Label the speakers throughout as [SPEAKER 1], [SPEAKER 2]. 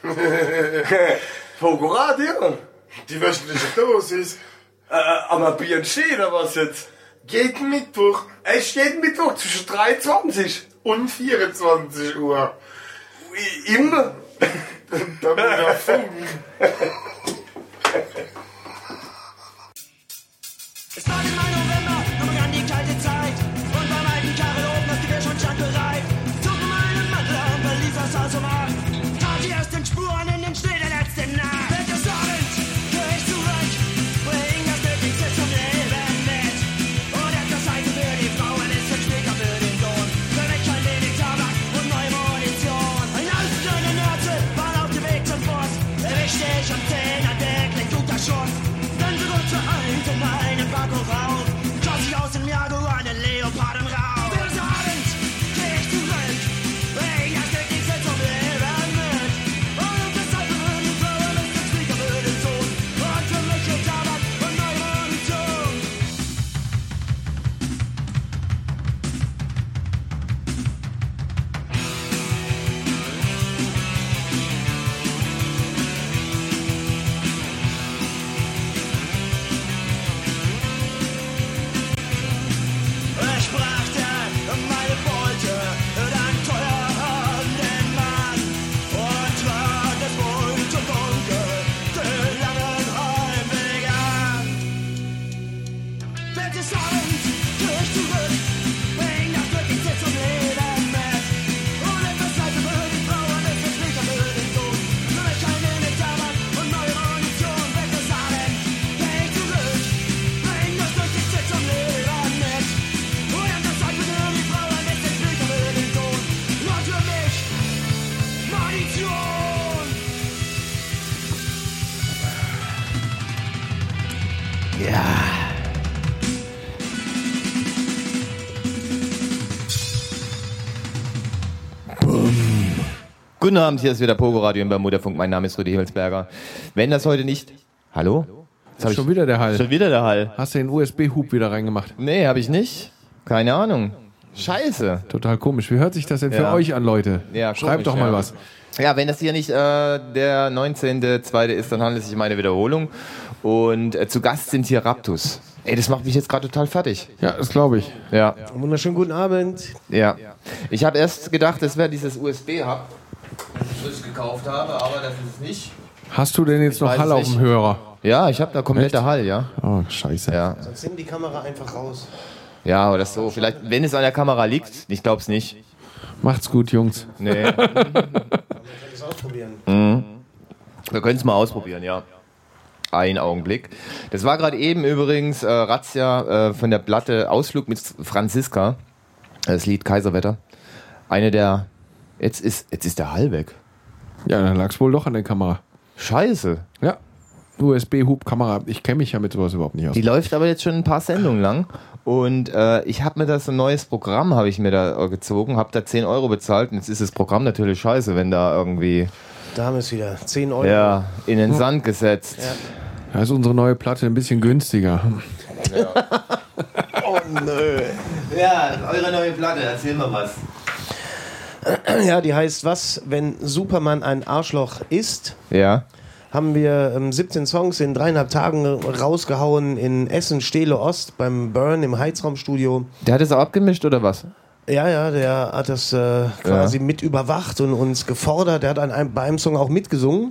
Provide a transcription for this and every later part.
[SPEAKER 1] Pogoradio?
[SPEAKER 2] Die wöchentliche Dosis.
[SPEAKER 1] Aber BNC oder was jetzt?
[SPEAKER 2] Jeden Mittwoch
[SPEAKER 1] Echt jeden Mittwoch zwischen 23
[SPEAKER 2] und 24 Uhr.
[SPEAKER 1] Immer?
[SPEAKER 2] Da muss er funken.
[SPEAKER 3] Es war im Mai, November, noch begann die kalte Zeit. Und beim alten Karel oben das Gewehr schon stand bereit. Zog meinen Mantel und verließ das Haus um 8. Tat die ersten Spuren in den Schnee der letzten Nacht. Wird es Abend, geh ich zurück, bring das Nötigste zum Leben mit. Und etwas Seite für die Frauen ist ein Später für den Sohn. Für mich ein wenig Tabak und neue Munition. Ein altes kleine Nerze war auf dem Weg zum Bus. Erwischte ich um 10 an der klingt guter Schuss. Dann drückte in einen Packung raus. Schoss ich aus dem Jaguar einen Leoparden raus. Bis Abend geh ich zurück, bring das Nötigste zum Leben mit. Und deshalb würden die Frauen ist ein Später für den Sohn. Und für mich ist Tabak und neue Munition. Ich brachte meine Beute dann teuer an den Mann und trat es wohl zum Dunkel den langen Heimweg an. Wird es Abend, geh ich zurück, bring das Nötigste zum Leben mit. Und etwas Leise für die Frauen, etwas später für den Sohn. Für mich ein wenig Tabak und neue Munition. Wird es Abend, geh ich zurück, bring das Nötigste zum Leben mit. Und etwas Leise für die Frauen, etwas später für den Sohn. Nur für mich, Munition.
[SPEAKER 4] Guten Abend, hier ist wieder Pogoradio im Bermuda-Funk. Mein Name ist Rudi Himmelsberger. Wenn das heute nicht... Hallo? Jetzt hab
[SPEAKER 5] Schon wieder der Hall.
[SPEAKER 4] Schon wieder der Hall.
[SPEAKER 5] Hast du den USB-Hub wieder reingemacht?
[SPEAKER 4] Nee, habe ich nicht. Keine Ahnung. Scheiße.
[SPEAKER 5] Total komisch. Wie hört sich das denn für
[SPEAKER 4] Ja.
[SPEAKER 5] euch an, Leute?
[SPEAKER 4] Ja,
[SPEAKER 5] Schreibt
[SPEAKER 4] komisch,
[SPEAKER 5] doch mal
[SPEAKER 4] ja.
[SPEAKER 5] was.
[SPEAKER 4] Ja, wenn das hier nicht der 19.2. ist, dann handelt es sich um eine Wiederholung. Und zu Gast sind hier Raptus. Ey, das macht mich jetzt gerade total fertig.
[SPEAKER 5] Ja, das glaube ich.
[SPEAKER 4] Ja,
[SPEAKER 6] Wunderschönen guten Abend.
[SPEAKER 4] ja. Ich habe erst gedacht, das wäre dieses USB-Hub, das ich frisch gekauft habe, aber das ist es nicht.
[SPEAKER 5] Hast du denn jetzt noch
[SPEAKER 4] weiß
[SPEAKER 5] Hall
[SPEAKER 4] es
[SPEAKER 5] auf
[SPEAKER 4] nicht.
[SPEAKER 5] dem Hörer?
[SPEAKER 4] Ja, ich habe da komplette Hall, ja.
[SPEAKER 5] Oh, scheiße.
[SPEAKER 4] Ja.
[SPEAKER 6] Sonst nimm die Kamera einfach raus.
[SPEAKER 4] Ja, oder so. Vielleicht, wenn es an der Kamera liegt. Ich glaube es nicht.
[SPEAKER 5] Macht's gut, Jungs.
[SPEAKER 4] Nee.
[SPEAKER 6] Man kann das ausprobieren.
[SPEAKER 4] Wir können es mal ausprobieren, ja. Ein Augenblick. Das war gerade eben übrigens Razzia von der Platte Ausflug mit Franziska. Das Lied Kaiserwetter. Eine der... Jetzt ist der Hall weg.
[SPEAKER 5] Ja, dann lag's wohl doch an der Kamera.
[SPEAKER 4] Scheiße.
[SPEAKER 5] Ja. USB-Hub-Kamera. Ich kenne mich ja mit sowas überhaupt nicht aus.
[SPEAKER 4] Die läuft aber jetzt schon ein paar Sendungen lang. Und ich habe mir das, ein neues Programm habe ich mir da gezogen, habe da 10 Euro bezahlt. Und jetzt ist das Programm natürlich scheiße, wenn da irgendwie...
[SPEAKER 6] Da haben wir es wieder. 10 Euro.
[SPEAKER 4] Ja, in den Sand gesetzt.
[SPEAKER 6] Ja.
[SPEAKER 5] Da ist unsere neue Platte ein bisschen günstiger.
[SPEAKER 6] Oh nö.
[SPEAKER 4] Ja, eure neue Platte, erzähl mal was.
[SPEAKER 6] Ja, die heißt was, wenn Superman ein Arschloch ist.
[SPEAKER 4] Ja.
[SPEAKER 6] Haben wir 17 Songs in 3,5 Tagen rausgehauen in Essen, Steele Ost beim Burn im Heizraumstudio.
[SPEAKER 4] Der hat es auch abgemischt oder was?
[SPEAKER 6] Ja, der hat das quasi mit überwacht und uns gefordert. Der hat bei einem Song auch mitgesungen.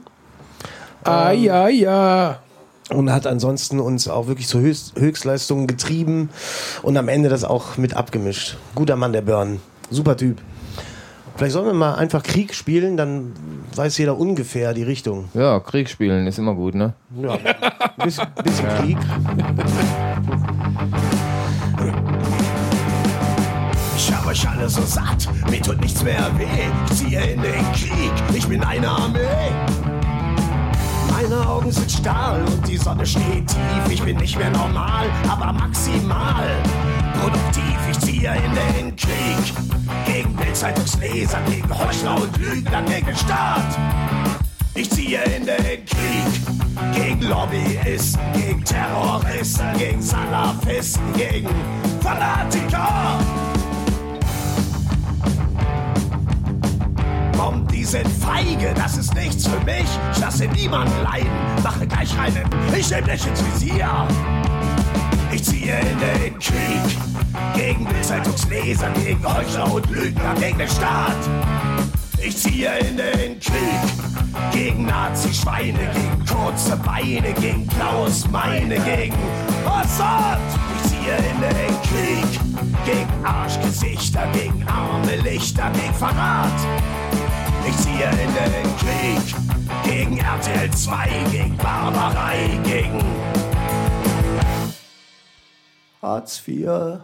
[SPEAKER 5] Ja.
[SPEAKER 6] Und hat ansonsten uns auch wirklich zu Höchstleistungen getrieben und am Ende das auch mit abgemischt. Guter Mann, der Burn. Super Typ. Vielleicht sollen wir mal einfach Krieg spielen, dann weiß jeder ungefähr die Richtung.
[SPEAKER 4] Ja, Krieg spielen ist immer gut, ne?
[SPEAKER 6] Ja, bisschen Krieg.
[SPEAKER 3] Ich hab euch alle so satt, mir tut nichts mehr weh. Ich ziehe in den Krieg, ich bin eine Armee. Meine Augen sind Stahl und die Sonne steht tief. Ich bin nicht mehr normal, aber maximal produktiv. Ich ziehe in den Krieg gegen Bildzeitungsleser, gegen Heuchler und Lügner, gegen den Staat. Ich ziehe in den Krieg gegen Lobbyisten, gegen Terroristen, gegen Salafisten, gegen Fanatiker.
[SPEAKER 7] Die sind feige, das ist nichts für mich. Ich lasse niemanden leiden, mache gleich einen. Ich nehm dich ins Visier. Ich ziehe in den Krieg gegen Zeitungsleser, gegen Heuchler und Lügner, gegen den Staat. Ich ziehe in den Krieg gegen Nazi-Schweine, gegen kurze Beine, gegen Klaus Meine, gegen Assad. Ich ziehe in den Krieg gegen Arschgesichter, gegen arme Lichter, gegen Verrat. Ich ziehe in den Krieg gegen RTL 2, gegen Barbarei, gegen
[SPEAKER 6] Hartz IV.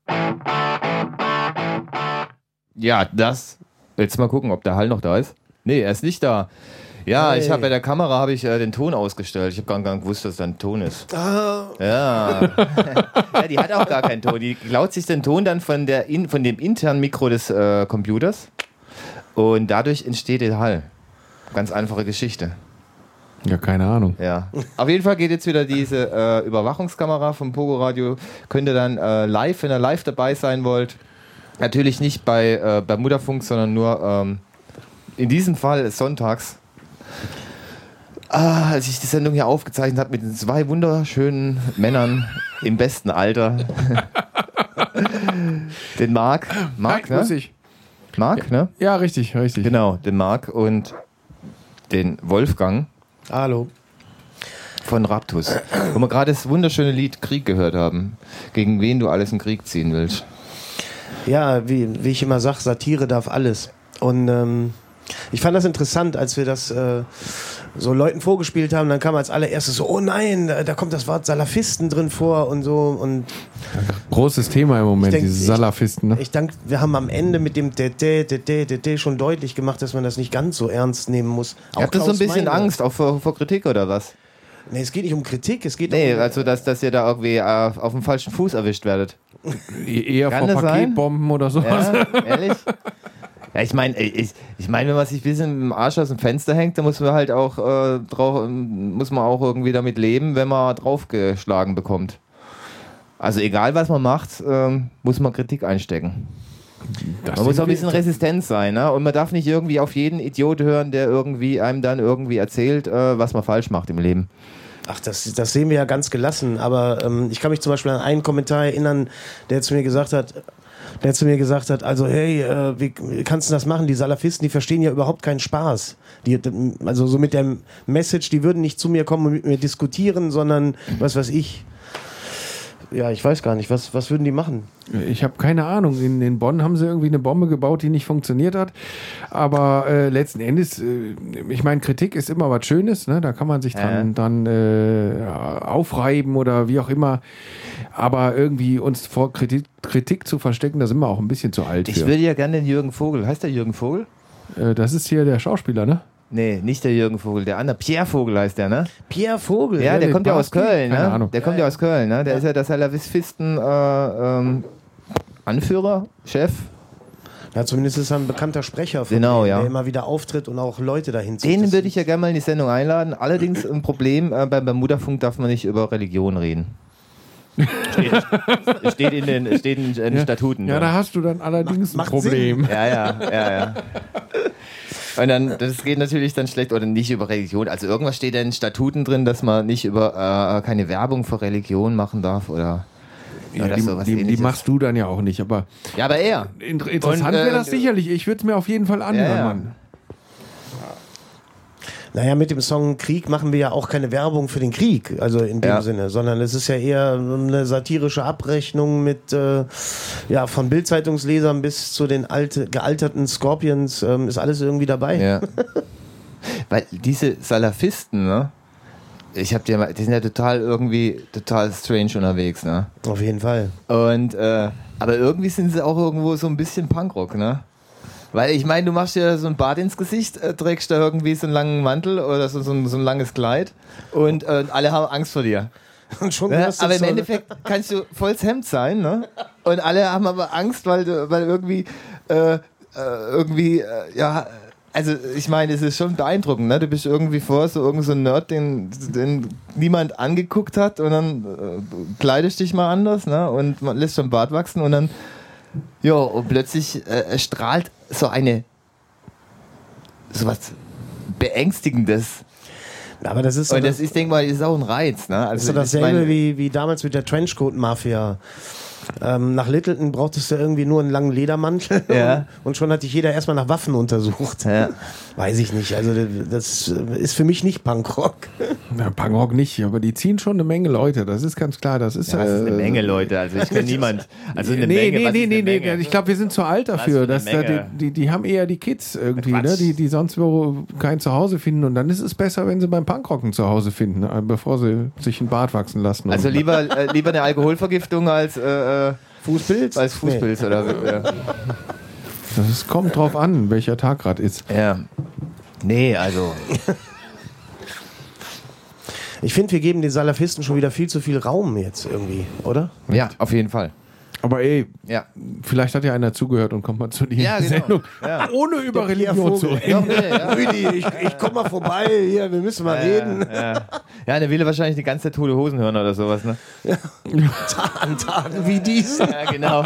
[SPEAKER 4] Ja, das. Jetzt mal gucken, ob der Hall noch da ist. Nee, er ist nicht da. Ja,
[SPEAKER 6] Hey.
[SPEAKER 4] ich habe bei der Kamera den Ton ausgestellt. Ich habe gar nicht gewusst, dass da ein Ton ist.
[SPEAKER 6] Ah,
[SPEAKER 4] Ja. Ja, die hat auch gar keinen Ton. Die klaut sich den Ton dann von dem internen Mikro des Computers und dadurch entsteht der Hall. Ganz einfache Geschichte.
[SPEAKER 5] Ja, keine Ahnung.
[SPEAKER 4] Ja. Auf jeden Fall geht jetzt wieder diese Überwachungskamera vom Pogo Radio. Könnt ihr dann live, wenn ihr live dabei sein wollt, natürlich nicht bei Mutterfunk, sondern nur in diesem Fall sonntags. Als ich die Sendung hier aufgezeichnet habe mit den 2 wunderschönen Männern im besten Alter. Den Marc,
[SPEAKER 5] Grüß
[SPEAKER 4] ne?
[SPEAKER 5] dich.
[SPEAKER 4] Marc, ne?
[SPEAKER 5] Ja, richtig, richtig.
[SPEAKER 4] Genau, den Marc und den Wolfgang
[SPEAKER 6] hallo.
[SPEAKER 4] von Raptus. Wo wir gerade das wunderschöne Lied Krieg gehört haben. Gegen wen du alles in Krieg ziehen willst.
[SPEAKER 6] Ja, wie ich immer sage, Satire darf alles. Und ich fand das interessant, als wir das so Leuten vorgespielt haben, dann kam als allererstes so, oh nein, da kommt das Wort Salafisten drin vor und so. Und
[SPEAKER 5] Großes Thema im Moment,
[SPEAKER 6] denk,
[SPEAKER 5] diese Salafisten. Ne?
[SPEAKER 6] ich denke, wir haben am Ende mit dem schon deutlich gemacht, dass man das nicht ganz so ernst nehmen muss.
[SPEAKER 4] Ihr habt das so ein
[SPEAKER 6] Klaus
[SPEAKER 4] bisschen
[SPEAKER 6] Meine.
[SPEAKER 4] Angst auch vor Kritik oder was?
[SPEAKER 6] Nee, es geht nicht um Kritik, es geht
[SPEAKER 4] Nee,
[SPEAKER 6] um...
[SPEAKER 4] also dass ihr da irgendwie auf dem falschen Fuß erwischt werdet.
[SPEAKER 5] Eher
[SPEAKER 4] Kann
[SPEAKER 5] vor
[SPEAKER 4] das sein?
[SPEAKER 5] Paketbomben oder sowas.
[SPEAKER 4] Ja, ehrlich? Ja, ich meine, wenn man sich ein bisschen mit dem Arsch aus dem Fenster hängt, dann muss man halt auch muss man auch irgendwie damit leben, wenn man draufgeschlagen bekommt. Also egal was man macht, muss man Kritik einstecken. Man muss auch ein bisschen resistent sein, ne? Und man darf nicht irgendwie auf jeden Idiot hören, der irgendwie einem dann irgendwie erzählt, was man falsch macht im Leben.
[SPEAKER 6] Ach, das sehen wir ja ganz gelassen, aber ich kann mich zum Beispiel an einen Kommentar erinnern, der zu mir gesagt hat, also hey, wie kannst du das machen? Die Salafisten, die verstehen ja überhaupt keinen Spaß. Also so mit der Message, die würden nicht zu mir kommen und mit mir diskutieren, sondern was weiß ich. Ja, ich weiß gar nicht, was würden die machen?
[SPEAKER 5] Ich habe keine Ahnung. In Bonn haben sie irgendwie eine Bombe gebaut, die nicht funktioniert hat. Aber letzten Endes, ich meine, Kritik ist immer was Schönes. Ne? Da kann man sich dran aufreiben oder wie auch immer. Aber irgendwie uns vor Kritik zu verstecken, da sind wir auch ein bisschen zu alt
[SPEAKER 4] Ich
[SPEAKER 5] für.
[SPEAKER 4] würde ja gerne den Jürgen Vogel. Heißt der Jürgen Vogel?
[SPEAKER 5] Das ist hier der Schauspieler, ne?
[SPEAKER 4] Nee, nicht der Jürgen Vogel, der andere. Pierre Vogel heißt der, ne?
[SPEAKER 6] Pierre Vogel.
[SPEAKER 4] Ja, der
[SPEAKER 5] den
[SPEAKER 4] kommt ja aus
[SPEAKER 5] Basti?
[SPEAKER 4] Köln,
[SPEAKER 5] Keine
[SPEAKER 4] ne?
[SPEAKER 5] Ahnung.
[SPEAKER 4] Der kommt ja aus Köln, ne? Der ist ja der Salafisten Anführer, Chef.
[SPEAKER 6] Ja, zumindest ist er ein bekannter Sprecher von
[SPEAKER 4] Genau,
[SPEAKER 6] denen,
[SPEAKER 4] ja.
[SPEAKER 6] der immer wieder auftritt und auch Leute dahin zieht.
[SPEAKER 4] Den
[SPEAKER 6] Das-
[SPEAKER 4] würde ich ja gerne mal in die Sendung einladen. Allerdings ein Problem, beim Mutterfunk darf man nicht über Religion reden. Steht in den Statuten.
[SPEAKER 5] Ja,
[SPEAKER 4] drin.
[SPEAKER 5] da hast du dann allerdings ein
[SPEAKER 6] Macht
[SPEAKER 5] Problem.
[SPEAKER 4] Ja. Und dann, das geht natürlich dann schlecht, oder nicht über Religion. Also irgendwas steht da in Statuten drin, dass man nicht über keine Werbung für Religion machen darf oder
[SPEAKER 5] Ja,
[SPEAKER 4] sowas
[SPEAKER 5] die
[SPEAKER 4] Ähnliches.
[SPEAKER 5] machst du dann ja auch nicht. Aber
[SPEAKER 4] Ja, aber er.
[SPEAKER 5] interessant
[SPEAKER 4] Und,
[SPEAKER 5] wäre das sicherlich. Ich würde es mir auf jeden Fall anhören,
[SPEAKER 4] Ja, ja.
[SPEAKER 5] Mann.
[SPEAKER 6] Naja, mit dem Song Krieg machen wir ja auch keine Werbung für den Krieg, also in dem
[SPEAKER 4] Ja.
[SPEAKER 6] Sinne, sondern es ist ja eher eine satirische Abrechnung mit, von Bild-Zeitungslesern bis zu den gealterten Scorpions, ist alles irgendwie dabei.
[SPEAKER 4] Ja. Weil diese Salafisten, ne? Die sind ja total strange unterwegs, ne?
[SPEAKER 6] Auf jeden Fall.
[SPEAKER 4] Und, aber irgendwie sind sie auch irgendwo so ein bisschen Punkrock, ne? Weil ich meine, du machst dir so ein Bart ins Gesicht, trägst da irgendwie so einen langen Mantel oder so ein langes Kleid und alle haben Angst vor dir.
[SPEAKER 6] Und schon
[SPEAKER 4] Ne?
[SPEAKER 6] hörst du
[SPEAKER 4] Aber im
[SPEAKER 6] so-
[SPEAKER 4] Endeffekt kannst du volles Hemd sein, ne? Und alle haben aber Angst, weil irgendwie, also ich meine, es ist schon beeindruckend, ne? Du bist irgendwie so ein Nerd, den niemand angeguckt hat und dann kleidest dich mal anders, ne? Und man lässt schon Bart wachsen und dann, und plötzlich strahlt so eine sowas Beängstigendes.
[SPEAKER 6] Aber das ist,
[SPEAKER 4] Und das ist, denke mal, ist auch ein Reiz. Ne? Also,
[SPEAKER 6] ist so dasselbe wie damals mit der Trenchcoat-Mafia. Nach Littleton brauchtest du irgendwie nur einen langen Ledermantel und schon hat dich jeder erstmal nach Waffen untersucht. Ja. Weiß ich nicht. Also das ist für mich nicht Punkrock.
[SPEAKER 5] Ja, Punkrock nicht, aber die ziehen schon eine Menge Leute. Das ist ganz klar. Das ist,
[SPEAKER 4] was ist eine Menge Leute. Also ich kenne niemand. Also eine Menge.
[SPEAKER 5] Nee. Ich glaube, wir sind zu alt dafür. Die haben eher die Kids irgendwie, ne? die sonst wo kein Zuhause finden. Und dann ist es besser, wenn sie beim Punkrocken zu Hause finden, bevor sie sich einen Bart wachsen lassen.
[SPEAKER 4] Also lieber eine Alkoholvergiftung als
[SPEAKER 6] Fußpilz?
[SPEAKER 4] Als Fußpilz oder
[SPEAKER 5] Das kommt drauf an, welcher Tag gerade ist.
[SPEAKER 4] Ja. Nee, also.
[SPEAKER 6] Ich finde, wir geben den Salafisten schon wieder viel zu viel Raum jetzt irgendwie, oder?
[SPEAKER 4] Ja, auf jeden Fall.
[SPEAKER 5] Aber vielleicht hat ja einer zugehört und kommt mal zu dir Sendung. Ja. Ohne über Religion zu reden.
[SPEAKER 6] Rüdi, ich komm mal vorbei, hier, wir müssen mal reden.
[SPEAKER 4] Ja, der will wahrscheinlich die ganze Zeit Tote Hosen hören oder sowas, ne?
[SPEAKER 6] Ja. An Tagen wie diesen.
[SPEAKER 4] Ja, genau.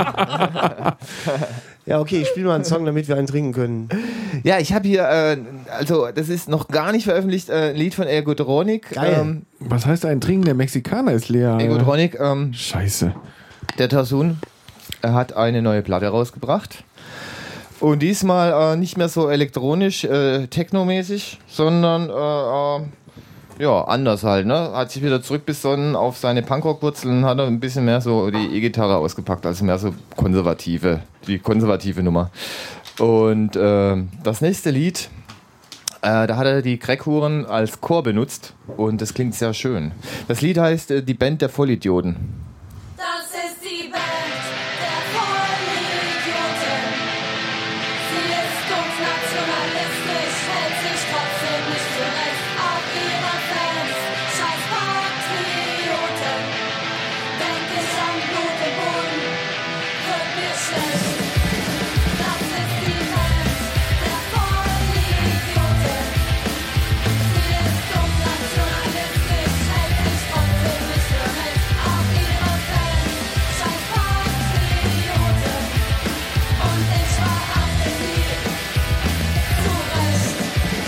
[SPEAKER 6] Ja, okay, ich spiele mal einen Song, damit wir einen trinken können.
[SPEAKER 4] Ja, ich habe hier, also das ist noch gar nicht veröffentlicht, ein Lied von Ergotronic.
[SPEAKER 5] Geil. Was heißt ein Trinken? Der Mexikaner ist leer.
[SPEAKER 4] Ergotronic.
[SPEAKER 5] Scheiße.
[SPEAKER 4] Der Tasun hat eine neue Platte rausgebracht. Und diesmal nicht mehr so elektronisch, technomäßig, sondern anders halt. Ne? Hat sich wieder zurückbesonnen auf seine Punkrock-Wurzeln, hat er ein bisschen mehr so die E-Gitarre ausgepackt, also mehr so die konservative Nummer. Und das nächste Lied, da hat er die Crackhuren als Chor benutzt und das klingt sehr schön. Das Lied heißt Die Band der Vollidioten.
[SPEAKER 8] Das ist die Band der Vollidioten. Sie ist dumpf nationalistisch, hält sich trotzdem nicht für recht. Auch ihre Fans, scheiß Patrioten. Denk ich an Blut im Boden, wird mir schlecht. Das ist die Band der Vollidioten. Sie ist dumpf nationalistisch, hält sich trotzdem nicht für recht. Auch ihre Fans, scheiß Patrioten. Und ich verachte sie zu Recht.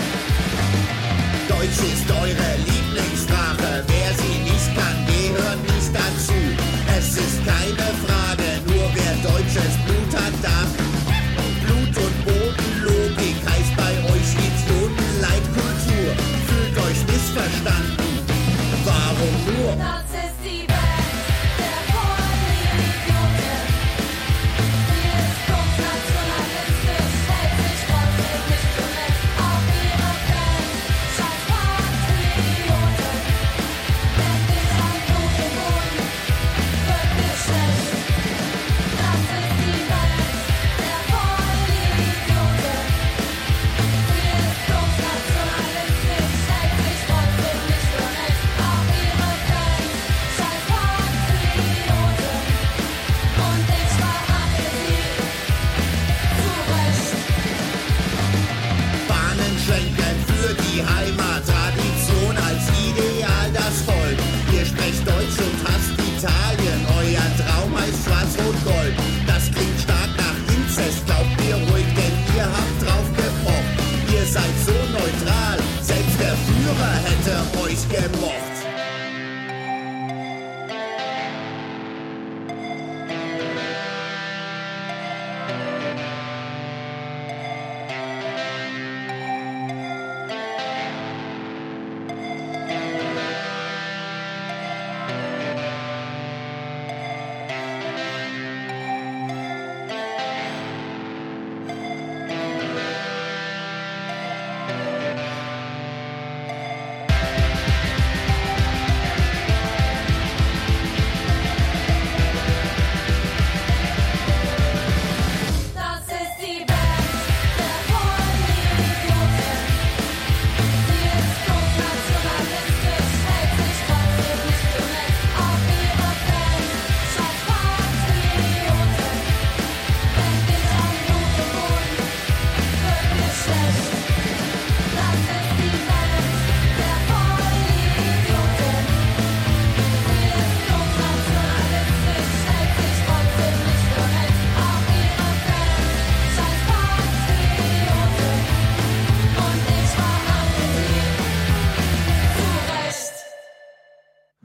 [SPEAKER 7] Deutsch ist eure Lieblingssprache. Wer sie nicht kann, gehört nicht dazu. Es ist keine Frage, nur wer deutsches Blut hat, darf. Blut und Bodenlogik heißt bei euch Idioten Leitkultur. Fühlt euch missverstanden. Warum nur?
[SPEAKER 8] Das ist die Band der Vollidioten. Sie ist dumpf nationalistisch, hält sich trotzdem nicht für recht. Auch ihre Fans, scheiß Patrioten. Denk ich an Blut im Boden, wird mir schlecht. Das ist die Band der Vollidioten. Sie ist dumpf nationalistisch, hält sich trotzdem nicht für recht. Auch ihre Fans, scheiß Patrioten. Und ich verachte sie zu Recht.
[SPEAKER 7] Bahnen schenken für die Heimat, Tradition als Ideal das Volk. Ihr sprecht Deutsch und hasst Italien, euer Traum heißt Schwarz-Rot-Gold. Das klingt stark nach Inzest, glaubt mir ruhig, denn ihr habt drauf gepocht. Ihr seid so neutral, selbst der Führer hätte euch gemocht.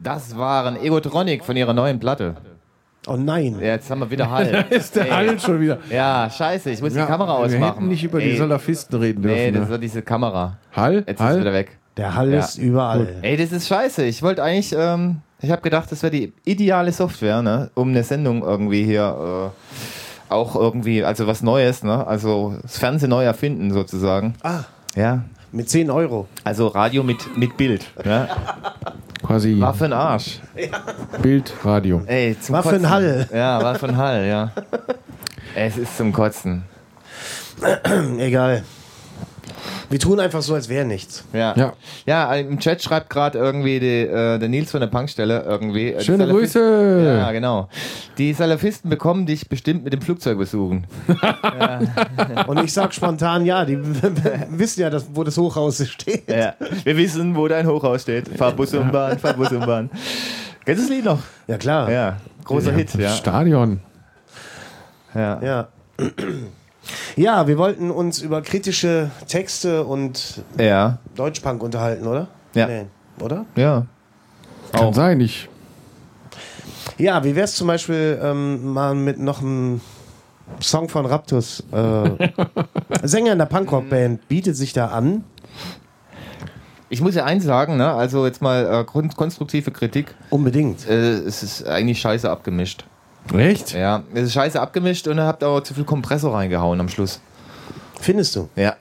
[SPEAKER 4] Das waren Egotronic von ihrer neuen Platte.
[SPEAKER 6] Oh nein.
[SPEAKER 4] Ja, jetzt haben wir wieder Hall.
[SPEAKER 5] Ist der Hall schon wieder.
[SPEAKER 4] Ja, scheiße, ich muss
[SPEAKER 5] Ja,
[SPEAKER 4] die Kamera
[SPEAKER 5] wir
[SPEAKER 4] ausmachen.
[SPEAKER 5] hätten nicht über die Salafisten reden dürfen.
[SPEAKER 4] Nee, das
[SPEAKER 5] ne?
[SPEAKER 4] war diese Kamera.
[SPEAKER 5] Hall?
[SPEAKER 4] Jetzt ist es wieder weg.
[SPEAKER 6] Der Hall ist überall.
[SPEAKER 4] Ey, das ist scheiße. Ich wollte eigentlich, ich habe gedacht, das wäre die ideale Software, ne, um eine Sendung irgendwie hier auch irgendwie, also was Neues, ne, also das Fernsehen neu erfinden sozusagen.
[SPEAKER 6] Ah,
[SPEAKER 4] Ja,
[SPEAKER 6] mit 10 Euro.
[SPEAKER 4] also Radio mit Bild. Ne?
[SPEAKER 5] Quasi
[SPEAKER 4] War für den Arsch.
[SPEAKER 5] Bild, Radio.
[SPEAKER 4] Ey, zum
[SPEAKER 6] War für
[SPEAKER 4] Kotzen.
[SPEAKER 6] den Hall.
[SPEAKER 4] Ja, war für den Hall, ja. Es ist zum Kotzen.
[SPEAKER 6] Egal. Wir tun einfach so, als wäre nichts.
[SPEAKER 4] Ja.
[SPEAKER 5] Ja.
[SPEAKER 4] Ja, im Chat schreibt gerade irgendwie der Nils von der Punkstelle irgendwie. Die
[SPEAKER 5] Schöne
[SPEAKER 4] Salafisten-
[SPEAKER 5] Grüße.
[SPEAKER 4] Ja, genau. Die Salafisten bekommen dich bestimmt mit dem Flugzeug besuchen.
[SPEAKER 6] Und ich sag spontan, ja, die wissen ja, wo das Hochhaus steht.
[SPEAKER 4] Ja. Wir wissen, wo dein Hochhaus steht. Fahr Bus und Bahn, fahr Bus und Bahn. Kennst du das Lied noch?
[SPEAKER 6] Ja, klar.
[SPEAKER 4] Ja, großer Hit, ja.
[SPEAKER 5] Stadion.
[SPEAKER 4] Ja.
[SPEAKER 6] Ja. Ja, wir wollten uns über kritische Texte und
[SPEAKER 4] Ja.
[SPEAKER 6] Deutschpunk unterhalten, oder?
[SPEAKER 4] Ja.
[SPEAKER 6] Nee, oder?
[SPEAKER 4] Ja.
[SPEAKER 5] Kann sein, ich.
[SPEAKER 6] Ja, wie wär's zum Beispiel mal mit noch einem Song von Raptus? Sänger in der Punkrock-Band bietet sich da an.
[SPEAKER 4] Ich muss ja eins sagen, ne? Also jetzt mal konstruktive Kritik.
[SPEAKER 6] Unbedingt.
[SPEAKER 4] Es ist eigentlich scheiße abgemischt.
[SPEAKER 5] Echt?
[SPEAKER 4] Ja, es ist scheiße abgemischt und ihr habt auch zu viel Kompressor reingehauen am Schluss.
[SPEAKER 6] Findest du?
[SPEAKER 4] Ja.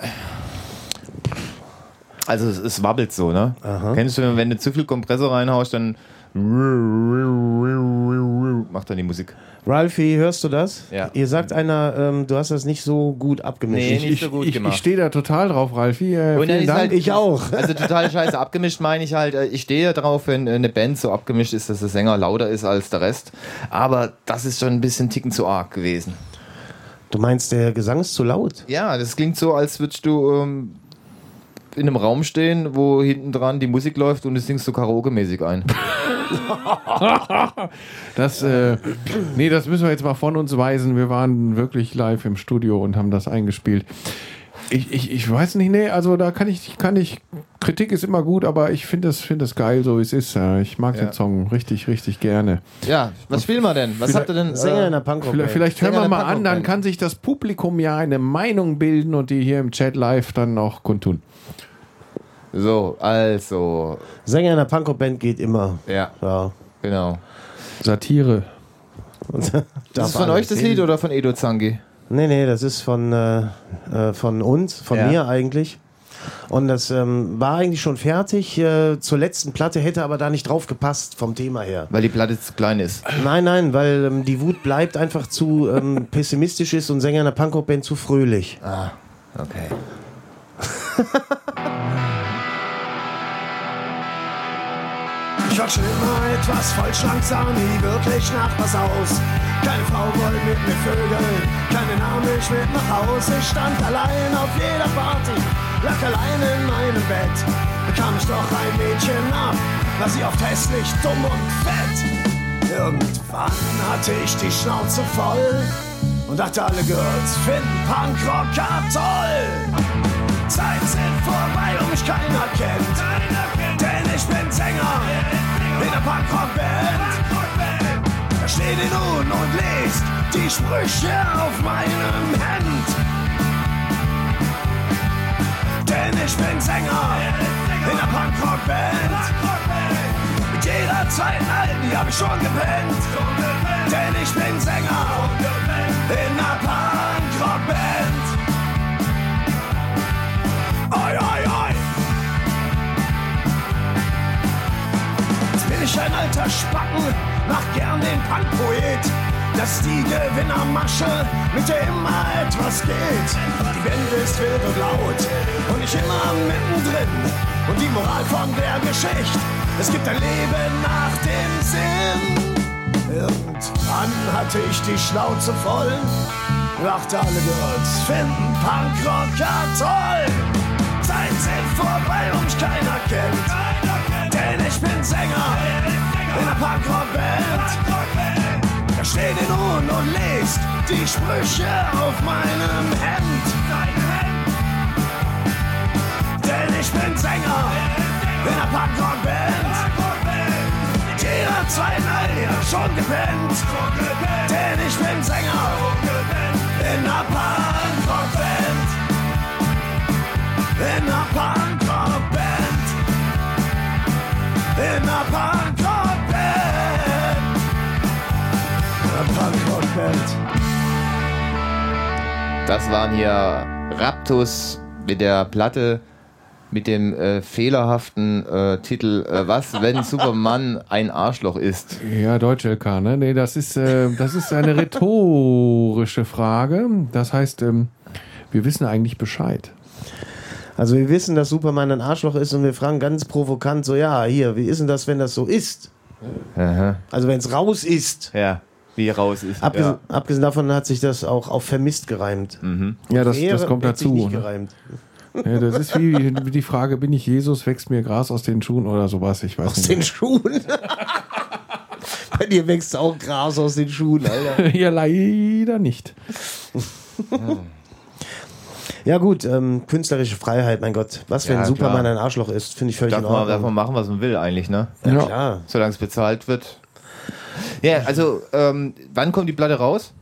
[SPEAKER 4] Also es wabbelt so, ne?
[SPEAKER 6] Aha.
[SPEAKER 4] Kennst du, wenn du zu viel Kompressor reinhaust, dann macht dann die Musik.
[SPEAKER 6] Ralphie, hörst du das?
[SPEAKER 4] Ja.
[SPEAKER 6] Ihr sagt einer, du hast das nicht so gut abgemischt.
[SPEAKER 4] Nee, nicht so gut
[SPEAKER 5] Ich
[SPEAKER 4] gemacht.
[SPEAKER 5] stehe da total drauf, Ralfi.
[SPEAKER 4] Und dann
[SPEAKER 5] Vielen
[SPEAKER 4] ist
[SPEAKER 5] Dank.
[SPEAKER 4] halt-
[SPEAKER 6] Ich auch.
[SPEAKER 4] Also total scheiße abgemischt meine ich halt, ich stehe drauf, wenn eine Band so abgemischt ist, dass der Sänger lauter ist als der Rest. Aber das ist schon ein bisschen Ticken zu arg gewesen.
[SPEAKER 6] Du meinst, der Gesang ist zu laut?
[SPEAKER 4] Ja, das klingt so, als würdest du in einem Raum stehen, wo hinten dran die Musik läuft und du singst so Karaoke-mäßig ein.
[SPEAKER 5] Das, nee, das müssen wir jetzt mal von uns weisen. Wir waren wirklich live im Studio und haben das eingespielt. Ich weiß nicht, nee, also da kann ich, Kritik ist immer gut, aber ich finde das geil, so wie es ist. Ich mag den Song richtig, richtig gerne.
[SPEAKER 4] Ja, was spielen wir denn? Was habt ihr denn?
[SPEAKER 6] Sänger in der Punkrock-Band.
[SPEAKER 5] Vielleicht hören
[SPEAKER 4] Sänger
[SPEAKER 5] wir
[SPEAKER 4] der
[SPEAKER 5] mal an, dann
[SPEAKER 4] Punkrock-Band.
[SPEAKER 5] kann sich das Publikum ja eine Meinung bilden und die hier im Chat live dann auch kundtun.
[SPEAKER 4] So, also,
[SPEAKER 6] Sänger in der Punkrock-Band geht immer.
[SPEAKER 4] ja,
[SPEAKER 6] Ja.
[SPEAKER 4] genau.
[SPEAKER 5] Satire.
[SPEAKER 6] Und
[SPEAKER 4] Das ist von euch das Lied oder von Edo Zangi?
[SPEAKER 6] Nee, das ist von uns, von
[SPEAKER 4] Ja.
[SPEAKER 6] mir eigentlich. Und das war eigentlich schon fertig. Zur letzten Platte hätte aber da nicht drauf gepasst vom Thema her.
[SPEAKER 4] Weil die Platte zu klein ist.
[SPEAKER 6] Nein, weil die Wut bleibt einfach zu pessimistisch ist und Sänger in der Punkrock-Band zu fröhlich.
[SPEAKER 4] Ah, okay.
[SPEAKER 7] Ich wollte schon immer etwas vollschlank, sah nie wirklich nach was aus. Keine Frau wollte mit mir vögeln, keine nahm mich mit nach Haus. Ich stand allein auf jeder Party, lag allein in meinem Bett. Bekam ich doch ein Mädchen ab, war sie oft hässlich, dumm und fett. Irgendwann hatte ich die Schnauze voll und dachte, alle Girls finden Punkrocker toll. Zeiten sind vorbei und mich keiner kennt, denn ich bin Sänger in der Punkrock-Band. Da steht ihr nun und lest die Sprüche auf meinem Hemd. Denn ich bin Sänger in der Punkrock-Band. Mit jeder zweiten Alten, die hab ich schon gepennt. Denn ich bin Sänger in der Punkrock-Band. Oi, oi, oi. Jetzt bin ich ein alter Spacken, mach gern den Punkpoet. Das ist die Gewinnermasche, mit der immer etwas geht. Die Wende ist wild und laut und ich immer mittendrin. Und die Moral von der Geschichte, es gibt ein Leben nach dem Sinn. Irgendwann hatte ich die Schnauze voll, dachte alle Girls finden Punkrocker toll. Zeiten sind vorbei und mich keiner kennt, denn ich bin Sänger in der Punkrock-Band. Da steht ihr nun und lest die Sprüche auf meinem Hemd. Denn ich bin Sänger in der Punkrock-Band. schon gepennt, denn ich bin Sänger in einer Punkrock-Band. In einer Punkrock-Band. In einer Punkrock-Band. In einer Punkrock-Band.
[SPEAKER 4] Das waren hier Raptus mit der Platte mit dem fehlerhaften Titel Was, wenn Superman ein Arschloch ist?
[SPEAKER 5] Ja, Deutsch LK, ne? Nee, das ist eine rhetorische Frage. Das heißt, wir wissen eigentlich Bescheid.
[SPEAKER 6] Also wir wissen, dass Superman ein Arschloch ist und wir fragen ganz provokant so, ja, hier, wie ist denn das, wenn das so ist?
[SPEAKER 4] Aha.
[SPEAKER 6] Also wenn es raus ist.
[SPEAKER 4] Ja, wie raus ist.
[SPEAKER 6] Abgesehen davon hat sich das auch auf vermisst gereimt.
[SPEAKER 4] Mhm.
[SPEAKER 5] Ja, das kommt
[SPEAKER 6] hat sich
[SPEAKER 5] dazu.
[SPEAKER 6] nicht
[SPEAKER 5] Ne?
[SPEAKER 6] gereimt.
[SPEAKER 5] Ja, das ist wie die Frage, bin ich Jesus, wächst mir Gras aus den Schuhen oder sowas, ich weiß
[SPEAKER 6] Aus
[SPEAKER 5] nicht.
[SPEAKER 6] den Schuhen? Bei dir wächst auch Gras aus den Schuhen, Alter.
[SPEAKER 5] Ja, leider nicht.
[SPEAKER 6] Ja gut, künstlerische Freiheit, mein Gott. Was, wenn
[SPEAKER 4] Ja,
[SPEAKER 6] Superman
[SPEAKER 4] klar.
[SPEAKER 6] ein Arschloch ist, finde ich völlig
[SPEAKER 4] Darf
[SPEAKER 6] in Ordnung.
[SPEAKER 4] man machen, was man will eigentlich, ne?
[SPEAKER 6] Ja,
[SPEAKER 5] Ja.
[SPEAKER 6] klar.
[SPEAKER 4] Solange es bezahlt wird. Ja, also wann kommt die Platte raus?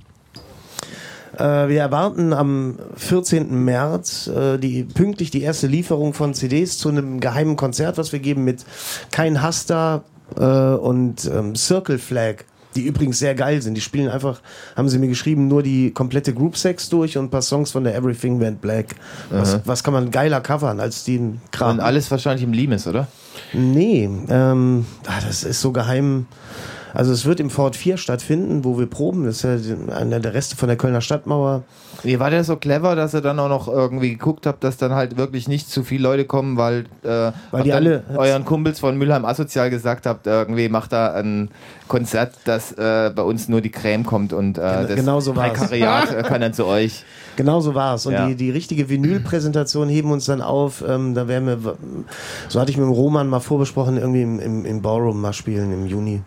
[SPEAKER 6] Wir erwarten am 14. März pünktlich die erste Lieferung von CDs zu einem geheimen Konzert, was wir geben mit Kein Hass da und Circle Flag, die übrigens sehr geil sind. Die spielen einfach, haben sie mir geschrieben, nur die komplette Group Sex durch und ein paar Songs von der Everything Went Black. Was kann man geiler covern als den Kram?
[SPEAKER 4] Und alles wahrscheinlich im Limes, oder?
[SPEAKER 6] Nee, das ist so geheim. Also es wird im Fort 4 stattfinden, wo wir proben. Das ist ja einer der Reste von der Kölner Stadtmauer.
[SPEAKER 4] Ihr war der so clever, dass ihr dann auch noch irgendwie geguckt habt, dass dann halt wirklich nicht zu viele Leute kommen, weil
[SPEAKER 6] die alle
[SPEAKER 4] euren Kumpels von Mülheim Asozial gesagt habt, irgendwie macht da ein Konzert, dass bei uns nur die Creme kommt und das
[SPEAKER 6] genau so war's.
[SPEAKER 4] Prekariat kann dann zu euch.
[SPEAKER 6] Genau so war es. Und
[SPEAKER 4] Ja.
[SPEAKER 6] die richtige Vinyl-Präsentation heben uns dann auf. Da werden wir, so hatte ich mit dem Roman mal vorbesprochen, irgendwie im Ballroom mal spielen im Juni.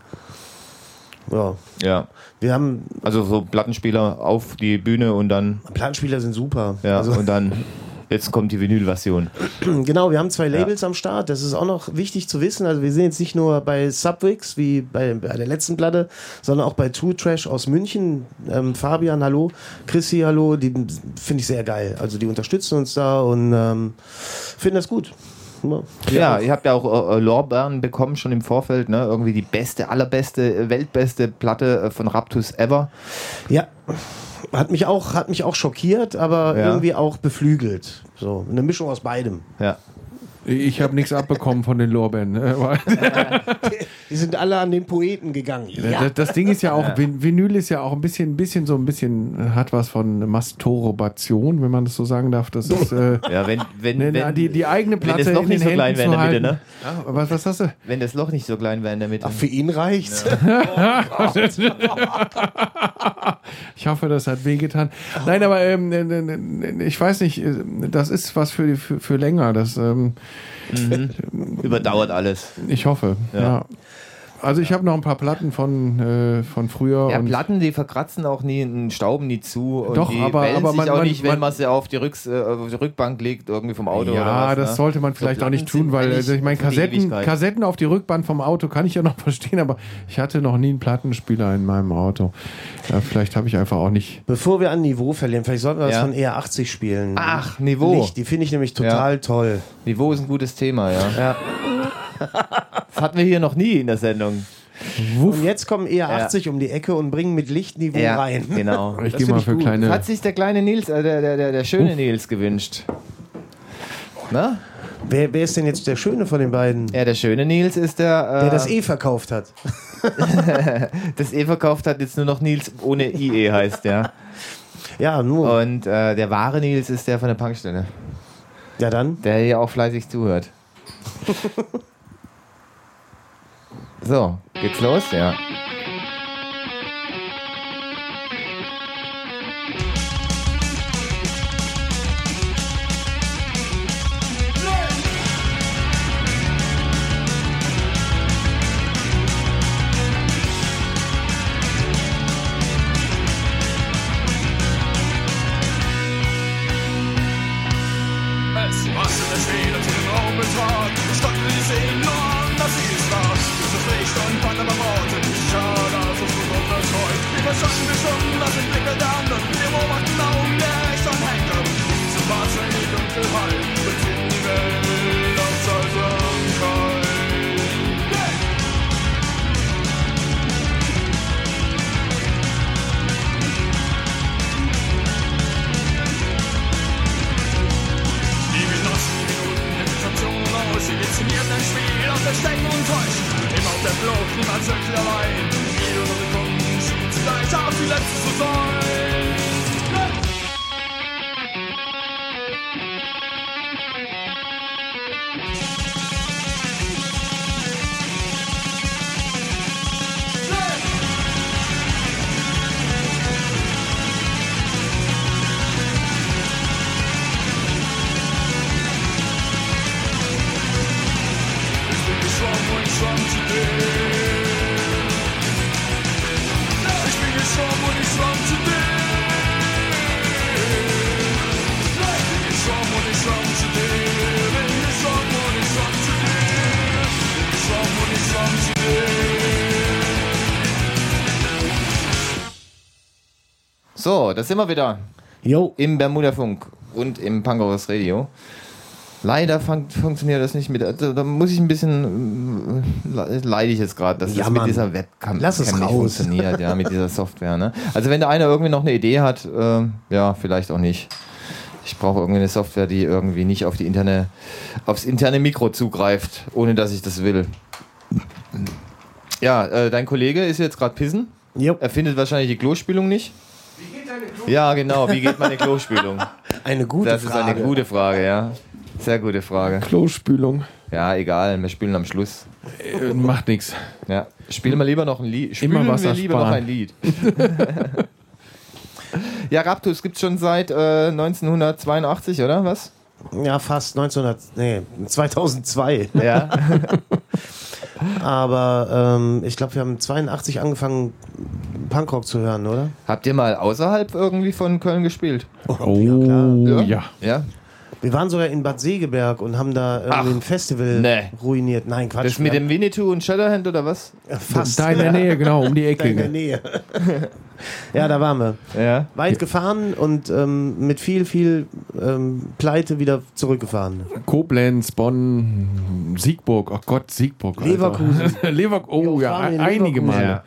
[SPEAKER 6] Ja.
[SPEAKER 4] Ja.
[SPEAKER 6] Wir haben,
[SPEAKER 4] Also so Plattenspieler auf die Bühne und dann,
[SPEAKER 6] Plattenspieler sind super.
[SPEAKER 4] ja,
[SPEAKER 6] Also,
[SPEAKER 4] und dann, jetzt kommt die Vinyl-Version.
[SPEAKER 6] genau, wir haben 2 Labels am Start. Das ist auch noch wichtig zu wissen. Also wir sind jetzt nicht nur bei Subwix, wie bei der letzten Platte, sondern auch bei True Trash aus München. Fabian, hallo. Chrissy, hallo. Die finde ich sehr geil. Also die unterstützen uns da und finden das gut.
[SPEAKER 4] Ja, ihr habt ja auch Lorbeeren bekommen schon im Vorfeld, ne? Irgendwie die beste, allerbeste, weltbeste Platte von Raptus ever.
[SPEAKER 6] Ja, hat mich auch schockiert, aber
[SPEAKER 4] Ja.
[SPEAKER 6] irgendwie auch beflügelt. So, eine Mischung aus beidem.
[SPEAKER 4] Ja.
[SPEAKER 5] Ich habe nichts abbekommen von den Lorbeeren. Ne?
[SPEAKER 6] Die sind alle an den Poeten gegangen.
[SPEAKER 5] Das Ding ist ja auch, Vinyl ist ja auch ein bisschen hat was von Masturbation, wenn man das so sagen darf. Das ist
[SPEAKER 4] Ja, wenn
[SPEAKER 5] die eigene Platte
[SPEAKER 4] wenn das Loch
[SPEAKER 5] in den
[SPEAKER 4] nicht so klein
[SPEAKER 5] Händen
[SPEAKER 4] wäre in
[SPEAKER 5] zu
[SPEAKER 4] der Mitte,
[SPEAKER 5] halten.
[SPEAKER 4] ne?
[SPEAKER 5] Ja, was hast du?
[SPEAKER 4] Wenn das Loch nicht so klein wäre in der Mitte.
[SPEAKER 6] Ach, für ihn reicht's.
[SPEAKER 5] Ich hoffe, das hat wehgetan. Nein, aber ich weiß nicht, das ist was für länger. Das,
[SPEAKER 4] Überdauert alles.
[SPEAKER 5] ich hoffe, ja. Also ich habe noch ein paar Platten von früher.
[SPEAKER 4] Ja,
[SPEAKER 5] und
[SPEAKER 4] Platten, die verkratzen auch nie, stauben nie zu. Und
[SPEAKER 5] Doch,
[SPEAKER 4] die
[SPEAKER 5] aber
[SPEAKER 4] wellen sich
[SPEAKER 5] man-
[SPEAKER 4] auch
[SPEAKER 5] man-
[SPEAKER 4] nicht, wenn
[SPEAKER 5] man-
[SPEAKER 4] man sie auf die Rückbank legt, irgendwie vom Auto oder
[SPEAKER 5] ja,
[SPEAKER 4] was.
[SPEAKER 5] das
[SPEAKER 4] ne?
[SPEAKER 5] sollte man
[SPEAKER 4] So
[SPEAKER 5] vielleicht auch nicht
[SPEAKER 4] Platten
[SPEAKER 5] tun, weil
[SPEAKER 4] sind
[SPEAKER 5] also ich meine,
[SPEAKER 4] für die Ewigkeit.
[SPEAKER 5] Kassetten auf die Rückband vom Auto kann ich ja noch verstehen, aber ich hatte noch nie einen Plattenspieler in meinem Auto. Ja, vielleicht habe ich einfach auch nicht.
[SPEAKER 6] Bevor wir an Niveau verlieren, vielleicht sollten wir was
[SPEAKER 4] Ja.
[SPEAKER 6] von ER80 spielen.
[SPEAKER 4] Ach, Niveau.
[SPEAKER 6] Licht, die finde ich nämlich total toll.
[SPEAKER 4] Niveau ist ein gutes Thema, ja. Das hatten wir hier noch nie in der Sendung.
[SPEAKER 6] Und jetzt kommen ER80 um die Ecke und bringen mit Lichtniveau rein.
[SPEAKER 4] Genau.
[SPEAKER 5] Ich
[SPEAKER 6] Das
[SPEAKER 5] gehe
[SPEAKER 6] find
[SPEAKER 5] mal
[SPEAKER 6] ich
[SPEAKER 5] für
[SPEAKER 6] gut.
[SPEAKER 5] kleine.
[SPEAKER 4] Hat sich der kleine Nils, der schöne Nils gewünscht. Na?
[SPEAKER 6] Wer ist denn jetzt der Schöne von den beiden?
[SPEAKER 4] Ja, der schöne Nils ist der
[SPEAKER 6] Der das verkauft hat.
[SPEAKER 4] das verkauft hat, jetzt nur noch Nils ohne IE heißt, ja.
[SPEAKER 6] Ja, nur.
[SPEAKER 4] Und der wahre Nils ist der von der Punkstelle,
[SPEAKER 6] Ja, dann.
[SPEAKER 4] der hier auch fleißig zuhört. So, geht's los? Ja.
[SPEAKER 9] Es rasselte still und den Raum betrat. Standen die Seen nur an, dass sie es war. Du sprichst und fand aber Worte nicht schade auf inszeniert ein Spiel aus Verstecken und Täuschen. Immer auf der Flucht, niemals wirklich allein. Jede Sekunde schien zugleich auf die letzte zu sein.
[SPEAKER 4] So, da sind wir wieder.
[SPEAKER 6] Jo.
[SPEAKER 4] Im Bermuda-Funk und im Pangoros Radio. Leider funktioniert das nicht mit. Also, da muss ich ein bisschen. Leide ich jetzt gerade, dass
[SPEAKER 6] Ja,
[SPEAKER 4] das mit
[SPEAKER 6] Mann.
[SPEAKER 4] dieser Webcam
[SPEAKER 6] Lass es
[SPEAKER 4] nicht
[SPEAKER 6] raus.
[SPEAKER 4] funktioniert, ja, mit dieser Software. Ne? Also, wenn da einer irgendwie noch eine Idee hat, ja, vielleicht auch nicht. Ich brauche irgendwie eine Software, die irgendwie nicht auf aufs interne Mikro zugreift, ohne dass ich das will. Ja, dein Kollege ist jetzt gerade pissen.
[SPEAKER 6] Jo.
[SPEAKER 4] Er findet wahrscheinlich die Klospülung nicht. Wie geht deine Klospülung? Ja, genau. Wie geht meine Klospülung?
[SPEAKER 6] Eine gute
[SPEAKER 4] Das
[SPEAKER 6] Frage.
[SPEAKER 4] ist eine gute Frage, ja. Sehr gute Frage.
[SPEAKER 5] Klospülung.
[SPEAKER 4] Ja, egal. Wir spielen am Schluss.
[SPEAKER 5] Macht nichts.
[SPEAKER 4] Ja. Spielen wir lieber noch ein Lied. Spielen
[SPEAKER 5] Immer
[SPEAKER 4] wir
[SPEAKER 5] Wasser
[SPEAKER 4] lieber noch
[SPEAKER 5] sparen.
[SPEAKER 4] ein Lied. Ja, Raptus gibt es schon seit 1982, oder was?
[SPEAKER 6] Ja, fast 2002.
[SPEAKER 4] Ja.
[SPEAKER 6] Aber ich glaube, wir haben 82 angefangen, Punkrock zu hören, oder?
[SPEAKER 4] Habt ihr mal außerhalb irgendwie von Köln gespielt?
[SPEAKER 5] Oh, ja.
[SPEAKER 4] Ja.
[SPEAKER 6] Wir waren sogar in Bad Segeberg und haben da irgendwie ein Festival
[SPEAKER 4] nee.
[SPEAKER 6] ruiniert. Nein, Quatsch.
[SPEAKER 4] Das mit dem Winnetou und Shatterhand oder was?
[SPEAKER 6] fast
[SPEAKER 5] Da in der Nähe, genau, um die
[SPEAKER 6] Da in der
[SPEAKER 5] Ecke.
[SPEAKER 6] Nähe. Ja, da waren wir.
[SPEAKER 4] Ja.
[SPEAKER 6] Weit gefahren und mit viel Pleite wieder zurückgefahren.
[SPEAKER 5] Koblenz, Bonn, Siegburg. Oh Gott, Siegburg. Alter.
[SPEAKER 6] Leverkusen.
[SPEAKER 5] Leverkusen. Oh
[SPEAKER 6] Wir
[SPEAKER 5] ja,
[SPEAKER 6] waren in
[SPEAKER 5] einige
[SPEAKER 6] Leverkusen.
[SPEAKER 5] Male.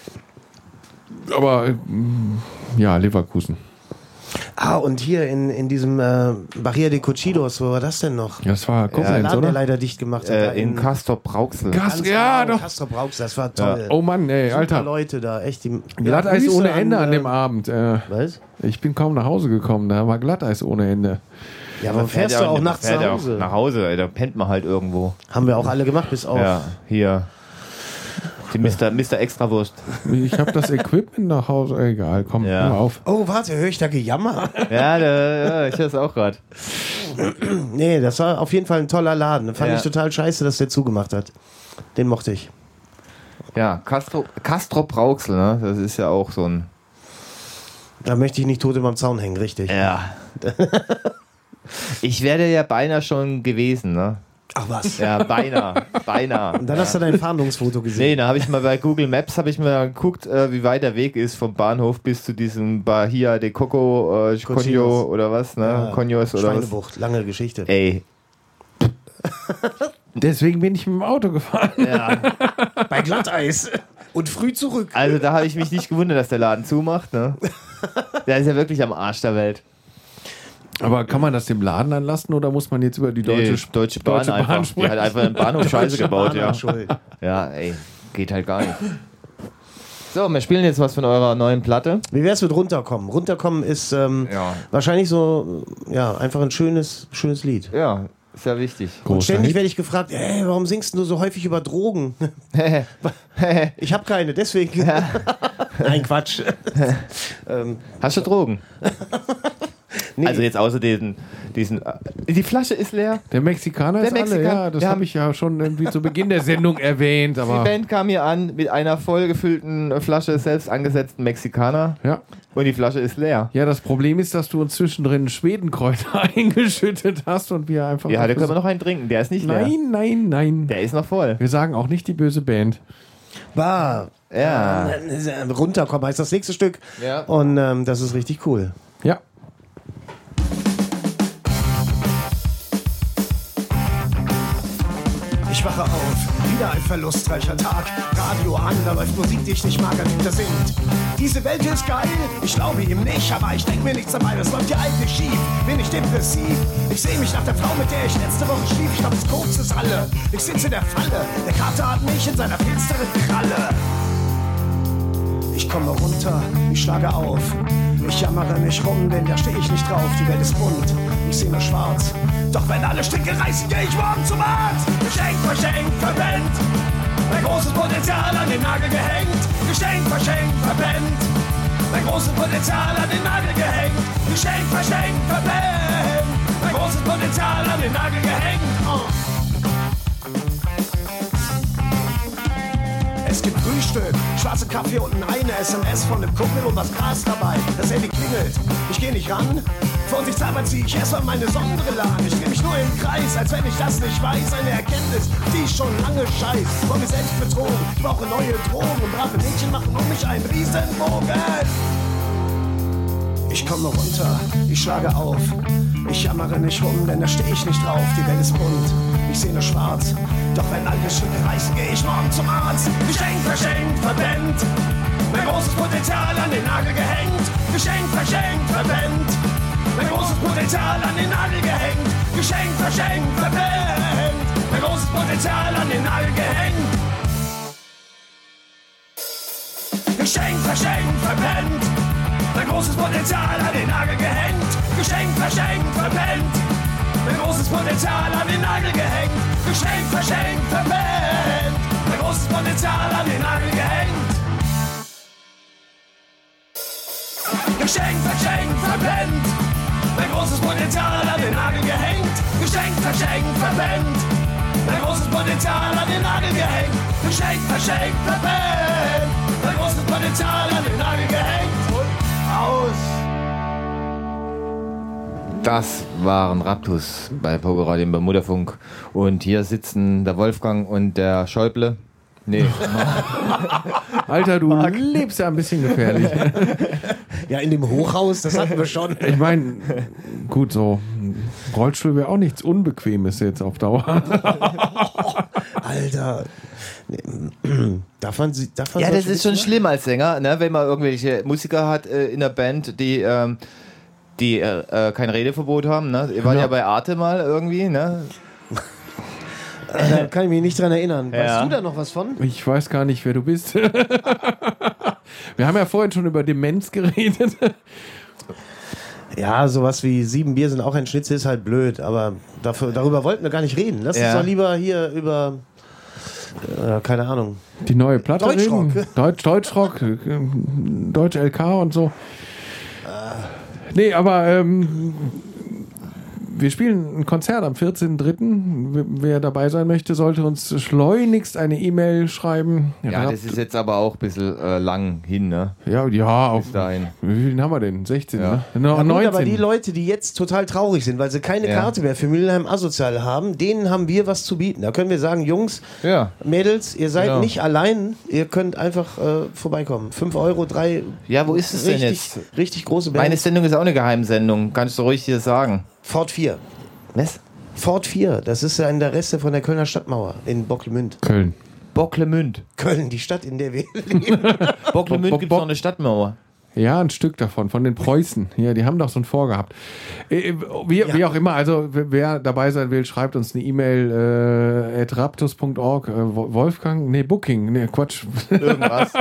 [SPEAKER 5] Aber ja, Leverkusen.
[SPEAKER 6] Ah, und hier in diesem Barriere de Cochidos, wo war das denn noch?
[SPEAKER 5] Das war
[SPEAKER 6] Der
[SPEAKER 5] Koblenz,
[SPEAKER 6] Laden, der
[SPEAKER 5] oder?
[SPEAKER 6] leider dicht gemacht hat.
[SPEAKER 4] In Castrop-Rauxel.
[SPEAKER 5] Ja, doch.
[SPEAKER 6] Castro Brauchs, das war toll.
[SPEAKER 5] Oh Mann, ey,
[SPEAKER 6] Super
[SPEAKER 5] Alter.
[SPEAKER 6] Leute da, echt. Die,
[SPEAKER 5] Glatteis
[SPEAKER 6] Grüße
[SPEAKER 5] ohne Ende an dem
[SPEAKER 6] äh,
[SPEAKER 5] Abend.
[SPEAKER 6] Was?
[SPEAKER 5] Ich bin kaum nach Hause gekommen, da war Glatteis ohne Ende.
[SPEAKER 6] Ja, aber fährst du auch nachts nach Hause?
[SPEAKER 4] Nach Hause, ey, da pennt man halt irgendwo.
[SPEAKER 6] Haben wir auch alle gemacht, bis auf.
[SPEAKER 4] Ja, hier. Die Mr. Extrawurst.
[SPEAKER 5] Ich habe das Equipment nach Hause. Egal, komm,
[SPEAKER 4] Ja.
[SPEAKER 5] hör auf.
[SPEAKER 6] Oh, warte, höre ich da Gejammer?
[SPEAKER 4] Ja, ich höre es auch gerade.
[SPEAKER 6] Nee, das war auf jeden Fall ein toller Laden. Fand
[SPEAKER 4] Ja.
[SPEAKER 6] ich total scheiße, dass der zugemacht hat. Den mochte ich.
[SPEAKER 4] Ja, Castrop-Rauxel, ne? Das ist ja auch so ein.
[SPEAKER 6] Da möchte ich nicht tot über dem Zaun hängen, richtig.
[SPEAKER 4] Ja. Ich wäre ja beinahe schon gewesen, ne?
[SPEAKER 6] Ach was.
[SPEAKER 4] Ja, beinahe.
[SPEAKER 6] Und dann hast du dein Fahndungsfoto
[SPEAKER 4] Nee,
[SPEAKER 6] gesehen.
[SPEAKER 4] da habe ich mal bei Google Maps mal geguckt, wie weit der Weg ist vom Bahnhof bis zu diesem Bahia de Coco, Conyo oder was, ne?
[SPEAKER 6] Ja,
[SPEAKER 4] Conyos oder was.
[SPEAKER 6] Schweinebucht, lange Geschichte.
[SPEAKER 4] Ey,
[SPEAKER 5] Deswegen bin ich mit dem Auto gefahren.
[SPEAKER 4] ja.
[SPEAKER 6] Bei Glatteis. Und früh zurück.
[SPEAKER 4] Also da habe ich mich nicht gewundert, dass der Laden zumacht, ne? Der ist ja wirklich am Arsch der Welt.
[SPEAKER 5] Aber kann man das dem Laden anlassen oder muss man jetzt über die Deutsche
[SPEAKER 4] Bahn einfach. Die
[SPEAKER 5] sprechen?
[SPEAKER 4] hat einfach einen Bahnhof Scheiße gebaut, ja.
[SPEAKER 6] Schuld.
[SPEAKER 4] Ja, ey, geht halt gar nicht. So, wir spielen jetzt was von eurer neuen Platte.
[SPEAKER 6] Wie wär's mit Runterkommen? Runterkommen ist wahrscheinlich so, ja, einfach ein schönes Lied.
[SPEAKER 4] Ja, sehr wichtig.
[SPEAKER 6] Und ständig werde ich gefragt, hey, warum singst du so häufig über Drogen? Ich habe keine, deswegen. Nein, Quatsch.
[SPEAKER 4] Hast du Drogen?
[SPEAKER 6] Nee.
[SPEAKER 4] Also jetzt außer diesen. Die Flasche ist leer.
[SPEAKER 5] Der Mexikaner
[SPEAKER 4] Der
[SPEAKER 5] ist alle,
[SPEAKER 4] Mexikaner.
[SPEAKER 5] ja, das
[SPEAKER 4] Wir
[SPEAKER 5] habe
[SPEAKER 4] haben-
[SPEAKER 5] ich ja schon irgendwie zu Beginn der Sendung erwähnt,
[SPEAKER 4] Die
[SPEAKER 5] aber
[SPEAKER 4] Band kam hier an mit einer vollgefüllten Flasche selbst angesetzten Mexikaner
[SPEAKER 5] ja.
[SPEAKER 4] und die Flasche ist leer.
[SPEAKER 5] Ja, das Problem ist, dass du uns zwischendrin Schwedenkräuter eingeschüttet hast und wir einfach...
[SPEAKER 4] Ja, da können wir noch einen trinken. Der ist nicht leer.
[SPEAKER 5] Nein.
[SPEAKER 4] Der ist noch voll.
[SPEAKER 5] Wir sagen auch nicht die böse Band.
[SPEAKER 6] Bah.
[SPEAKER 4] Ja.
[SPEAKER 6] Runterkommen heißt das nächste Stück.
[SPEAKER 4] Ja.
[SPEAKER 6] Und das ist richtig cool.
[SPEAKER 5] Ja.
[SPEAKER 7] Ich wache auf, wieder ein verlustreicher Tag. Radio an, da läuft Musik, die ich nicht mag, dahinter singt. Diese Welt ist geil, ich glaube ihm nicht, aber ich denk mir nichts dabei, das läuft hier eigentlich schief. Bin ich depressiv? Ich sehe mich nach der Frau, mit der ich letzte Woche schlief. Ich glaub, das Koks ist alle. Ich sitze in der Falle, der Kater hat mich in seiner finsteren Kralle. Ich komme runter, ich schlage auf. Ich jammere nicht rum, denn da stehe ich nicht drauf. Die Welt ist bunt, ich sehe nur schwarz. Doch wenn alle Stricke reißen, gehe ich morgen zum Arzt. Geschenk, verschenkt, verpennt. Mein großes Potenzial an den Nagel gehängt. Geschenk, verschenkt, verpennt. Mein großes Potenzial an den Nagel gehängt. Geschenk, verschenkt, verpennt. Mein großes Potenzial an den Nagel gehängt. Es gibt Frühstück, schwarzen Kaffee und eine SMS von dem Kumpel und was Gras dabei. Das Handy klingelt, ich geh nicht ran. Vorsichtshalber zieh ich erstmal meine Sonnenbrille an. Ich dreh mich nur im Kreis, als wenn ich das nicht weiß. Eine Erkenntnis, die ich schon lange scheiß. Von mir selbst betrogen, ich brauche neue Drogen. Und brave Mädchen machen um mich einen Riesenbogen. Ich komme runter, ich schlage auf. Ich jammere nicht rum, denn da stehe ich nicht drauf. Die Welt ist bunt, ich sehe nur schwarz. Doch wenn alle Schritte reißen, gehe ich morgen zum Arzt. Geschenk, verschenkt, verpennt. Mein großes Potenzial an den Nagel gehängt. Geschenk, verschenkt, verpennt. Mein großes Potenzial an den Nagel gehängt. Geschenk, verschenkt, verpennt. Mein großes Potenzial an den Nagel gehängt. Geschenk, verschenkt, verpennt. Mein großes Potenzial an den Nagel gehängt. Geschenkt, verschenkt, verpennt. Mein großes Potenzial an den Nagel gehängt. Geschenkt, verschenkt, verpennt. Mein großes Potenzial an den Nagel gehängt. Geschenkt, verschenkt, verpennt. Mein großes Potenzial an den Nagel gehängt. Geschenkt, verschenkt, verpennt. Mein großes Potenzial an den Nagel gehängt. Geschenkt, verschenkt, verpennt. Mein großes Potenzial an den Nagel gehängt. Aus.
[SPEAKER 4] Das waren Raptus bei Pogoradio im Bermudafunk. Und hier sitzen der Wolfgang und der Schäuble. Nee.
[SPEAKER 5] Alter, du lebst ja ein bisschen gefährlich.
[SPEAKER 6] Ja, in dem Hochhaus, das hatten wir schon.
[SPEAKER 5] Ich meine, gut, so Rollstuhl wäre auch nichts Unbequemes jetzt auf Dauer.
[SPEAKER 6] Alter. Darf man
[SPEAKER 4] ja, das ist schon schlimm als Sänger, ne? Wenn man irgendwelche Musiker hat in der Band, die kein Redeverbot haben. Ne? Ihr wart ja bei Arte mal irgendwie, ne?
[SPEAKER 6] Da kann ich mich nicht dran erinnern.
[SPEAKER 4] Ja.
[SPEAKER 6] Weißt du da noch was von?
[SPEAKER 5] Ich weiß gar nicht, wer du bist. Wir haben ja vorhin schon über Demenz geredet.
[SPEAKER 6] Ja, sowas wie 7 Bier sind auch ein Schnitzel, ist halt blöd, aber darüber wollten wir gar nicht reden. Lass uns doch lieber hier über, keine Ahnung.
[SPEAKER 5] Die neue Platte
[SPEAKER 6] Deutschrock.
[SPEAKER 5] reden. Deutschrock, Deutsch LK und so. Nee, aber wir spielen ein Konzert am 14.03. Wer dabei sein möchte, sollte uns schleunigst eine E-Mail schreiben.
[SPEAKER 4] Ja, das ist jetzt aber auch ein bisschen lang hin, ne?
[SPEAKER 5] Ja,
[SPEAKER 4] bis dahin.
[SPEAKER 5] Wie viel haben wir denn? 16,
[SPEAKER 4] ja.
[SPEAKER 5] Ne?
[SPEAKER 6] Ja,
[SPEAKER 5] 19.
[SPEAKER 6] aber die Leute, die jetzt total traurig sind, weil sie keine Karte mehr für Mülheim Asozial haben, denen haben wir was zu bieten. Da können wir sagen, Jungs, Mädels, ihr seid nicht allein, ihr könnt einfach vorbeikommen. 5 Euro, 3.
[SPEAKER 4] Ja, wo ist es denn jetzt?
[SPEAKER 6] Richtig große Band.
[SPEAKER 4] Meine Sendung ist auch eine Geheimsendung, kannst du ruhig hier sagen.
[SPEAKER 6] Fort 4.
[SPEAKER 4] Was?
[SPEAKER 6] Fort 4, das ist ja in der Reste von der Kölner Stadtmauer in Bocklemünd.
[SPEAKER 5] Köln.
[SPEAKER 4] Bocklemünd.
[SPEAKER 6] Köln, die Stadt, in der wir leben.
[SPEAKER 4] Bocklemünd gibt es noch eine Stadtmauer.
[SPEAKER 5] Ja, ein Stück davon, von den Preußen. Ja, die haben doch so ein vorgehabt. Wie auch immer, also wer dabei sein will, schreibt uns eine E-Mail at raptus.org. Wolfgang? Nee, Booking. Nee, Quatsch.
[SPEAKER 4] Irgendwas.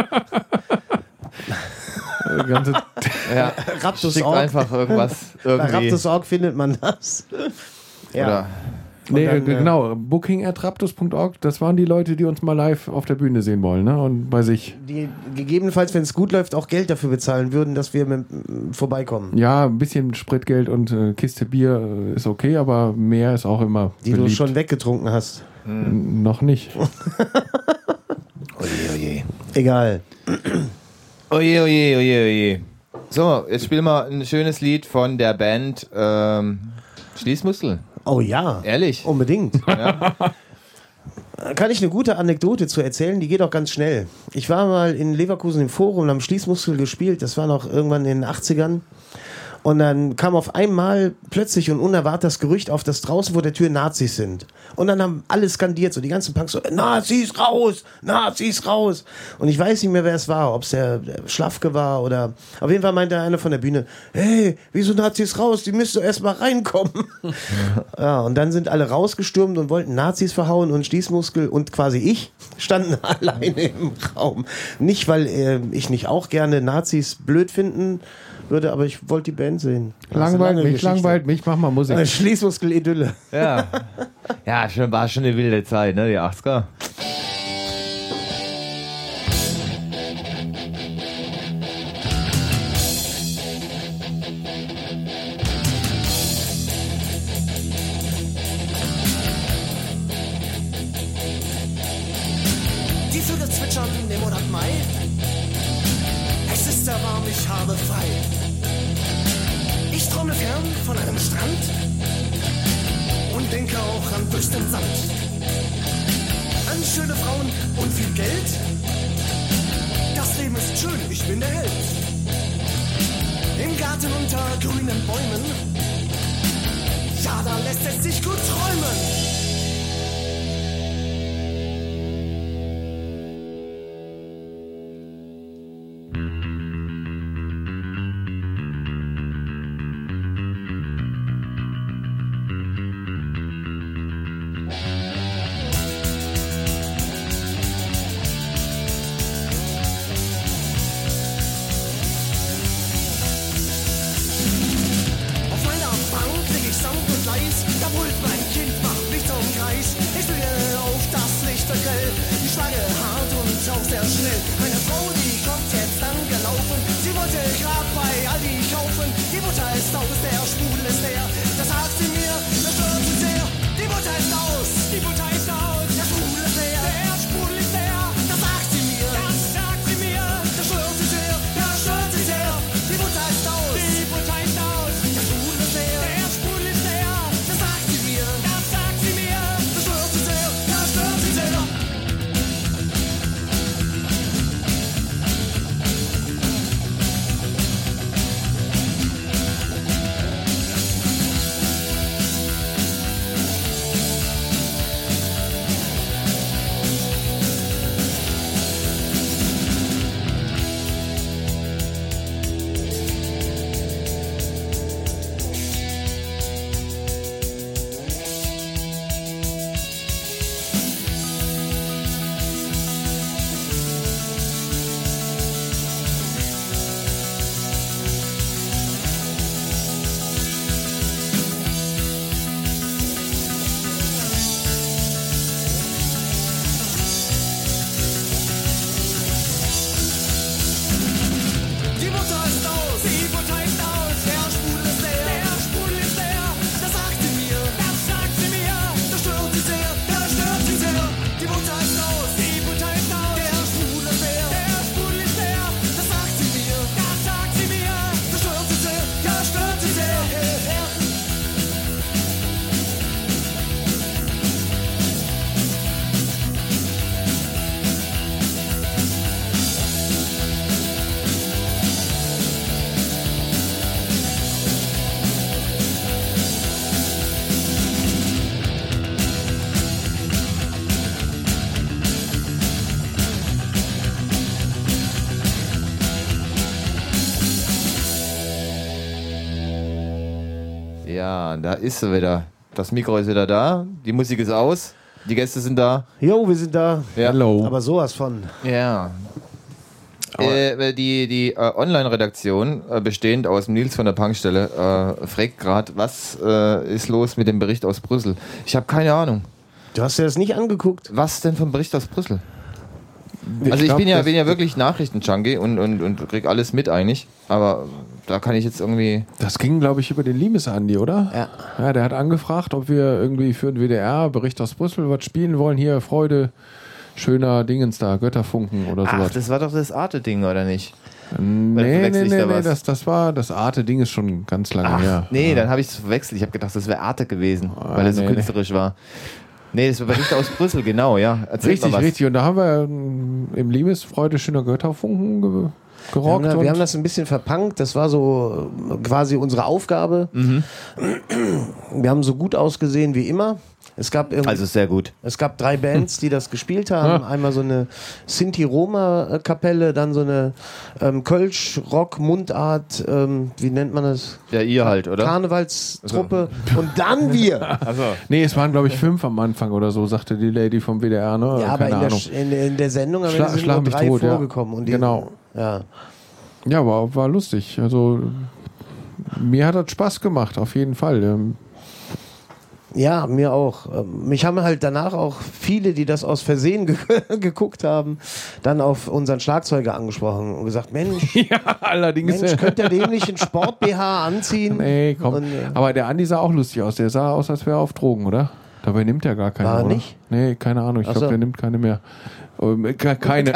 [SPEAKER 4] Ja,
[SPEAKER 6] Raptus.org.
[SPEAKER 4] einfach irgendwas. Irgendwie.
[SPEAKER 6] Bei Raptus.org findet man das. Ja.
[SPEAKER 4] Oder
[SPEAKER 5] Nee,
[SPEAKER 6] dann,
[SPEAKER 5] genau. Booking at raptus.org. Das waren die Leute, die uns mal live auf der Bühne sehen wollen, ne? Und bei sich.
[SPEAKER 6] Die gegebenenfalls, wenn es gut läuft, auch Geld dafür bezahlen würden, dass wir vorbeikommen.
[SPEAKER 5] Ja, ein bisschen Spritgeld und Kiste Bier ist okay, aber mehr ist auch immer
[SPEAKER 6] Die
[SPEAKER 5] beliebt.
[SPEAKER 6] du schon weggetrunken hast.
[SPEAKER 5] Noch nicht.
[SPEAKER 4] Oje, oje.
[SPEAKER 6] Egal.
[SPEAKER 4] Oje, oje, oje, oje. So, jetzt spielen wir ein schönes Lied von der Band Schließmuskel.
[SPEAKER 6] Oh ja.
[SPEAKER 4] Ehrlich?
[SPEAKER 6] Unbedingt.
[SPEAKER 4] Ja.
[SPEAKER 6] Kann ich eine gute Anekdote zu erzählen? Die geht auch ganz schnell. Ich war mal in Leverkusen im Forum und am Schließmuskel gespielt. Das war noch irgendwann in den 80ern. Und dann kam auf einmal plötzlich und unerwartet das Gerücht auf, dass draußen vor der Tür Nazis sind. Und dann haben alle skandiert, so die ganzen Punks so, Nazis raus, Nazis raus. Und ich weiß nicht mehr, wer es war, ob es der Schlafke war oder, auf jeden Fall meinte einer von der Bühne, hey, wieso Nazis raus, die müsst doch erst mal reinkommen. Ja, und dann sind alle rausgestürmt und wollten Nazis verhauen und Schließmuskel und quasi ich standen alleine im Raum. Nicht, weil ich nicht auch gerne Nazis blöd finden würde, aber ich wollte die Band sehen.
[SPEAKER 5] Langweilt mich, mach mal Musik.
[SPEAKER 6] Schließmuskel-Idylle.
[SPEAKER 4] Ja. Ja, war schon eine wilde Zeit, ne, die 80er.
[SPEAKER 3] Die Vögel zwitschern im Monat Mai. Es ist sehr warm, ich habe frei. Ich träume fern von einem Strand und denke auch an durch den Sand. An schöne Frauen und viel Geld. Das Leben ist schön, ich bin der Held. Im Garten unter grünen Bäumen. Ja, da lässt es sich gut träumen. Da brüllt mein Kind, macht mich zum Kreis. Ich blicke auf das lichte Grell. Ich schlage hart und auch sehr schnell. Meine Frau, die kommt jetzt angelaufen. Sie wollte grad bei Aldi kaufen. Die Butter ist aus, der Sprudel ist leer. Das sagt sie mir, das stört sie sehr. Die Butter ist aus, die Butter ist aus. Der Sprudel ist leer, der Sprudel ist leer. Das sagt sie mir, das sagt sie mir. Das stört sie sehr, das stört sie sehr. Die Butter ist aus, die Butter ist aus. Der Sprudel ist leer, der Sprudel ist leer. Das sagt sie mir, das sagt sie mir. Das stört sie sehr, das stört sie sehr. Die Butter ist aus, die Butter ist aus. Der Sprudel ist leer, der Sprudel ist leer. Das sagt sie mir, das sagt sie mir. Das stört sie sehr, das stört sie sehr. Die Butter ist aus, die Butter ist aus. Der Sprudel ist leer, der Sprudel ist leer. Das sagt sie mir, das sagt sie mir. Das stört sie sehr, das stört sie sehr.
[SPEAKER 4] Ja, da ist sie wieder. Das Mikro ist wieder da, die Musik ist aus, die Gäste sind da.
[SPEAKER 6] Jo, wir sind da.
[SPEAKER 4] Ja.
[SPEAKER 5] Hello.
[SPEAKER 6] Aber sowas von.
[SPEAKER 4] Ja. Die Online-Redaktion, bestehend aus Nils von der Punkstelle, fragt gerade, was ist los mit dem Bericht aus Brüssel? Ich habe keine Ahnung.
[SPEAKER 6] Du hast dir das nicht angeguckt?
[SPEAKER 4] Was denn vom Bericht aus Brüssel? Also ich bin ja wirklich Nachrichten-Junkie und krieg alles mit eigentlich, aber da kann ich jetzt irgendwie...
[SPEAKER 5] Das ging, glaube ich, über den Limes Andi, oder?
[SPEAKER 4] Ja.
[SPEAKER 5] Ja, der hat angefragt, ob wir irgendwie für den WDR Bericht aus Brüssel was spielen wollen. Hier, Freude, schöner Dingens da, Götterfunken oder
[SPEAKER 4] Ach,
[SPEAKER 5] sowas.
[SPEAKER 4] das war doch das Arte-Ding, oder nicht?
[SPEAKER 5] Nee,
[SPEAKER 4] verwechsel ich da was?
[SPEAKER 5] das war das Arte-Ding ist schon ganz lange her.
[SPEAKER 4] Nee, dann habe ich es verwechselt. Ich habe gedacht, das wäre Arte gewesen, weil er so künstlerisch war. Nee, das war Bericht aus Brüssel, genau, ja. Erzähl mal was.
[SPEAKER 5] Richtig. Und da haben wir im Limes Freude schöner Götterfunken gerockt.
[SPEAKER 6] Wir haben das ein bisschen verpunkt. Das war so quasi unsere Aufgabe. Wir haben so gut ausgesehen wie immer. Es gab
[SPEAKER 4] Also sehr gut.
[SPEAKER 6] Es gab 3 Bands, die das gespielt haben. Einmal so eine Sinti-Roma-Kapelle, dann so eine Kölsch-Rock-Mundart, wie nennt man das?
[SPEAKER 4] Ja, ihr halt, oder?
[SPEAKER 6] Karnevalstruppe. Und dann wir.
[SPEAKER 4] Also.
[SPEAKER 5] Nee, es waren, glaube ich, 5 am Anfang oder so, sagte die Lady vom WDR, ne?
[SPEAKER 6] Ja, aber
[SPEAKER 5] Keine Ahnung.
[SPEAKER 6] in der Sendung am Ende sind nur 3 vorgekommen.
[SPEAKER 5] Ja.
[SPEAKER 6] Und die,
[SPEAKER 5] Genau.
[SPEAKER 6] Ja.
[SPEAKER 5] Ja, war lustig. Also mir hat das Spaß gemacht, auf jeden Fall.
[SPEAKER 6] Ja, mir auch. Mich haben halt danach auch viele, die das aus Versehen geguckt haben, dann auf unseren Schlagzeuger angesprochen und gesagt, Mensch,
[SPEAKER 5] allerdings.
[SPEAKER 6] Mensch, könnt ihr dem nicht einen Sport-BH anziehen?
[SPEAKER 5] Nee, komm.
[SPEAKER 6] Und,
[SPEAKER 5] aber der Andi sah auch lustig aus. Der sah aus, als wäre er auf Drogen, oder? Dabei nimmt er gar keine,
[SPEAKER 6] War er
[SPEAKER 5] oder?
[SPEAKER 6] nicht?
[SPEAKER 5] Nee, keine Ahnung. Ich
[SPEAKER 6] Ach
[SPEAKER 5] glaube,
[SPEAKER 6] so.
[SPEAKER 5] der nimmt keine mehr. Keine.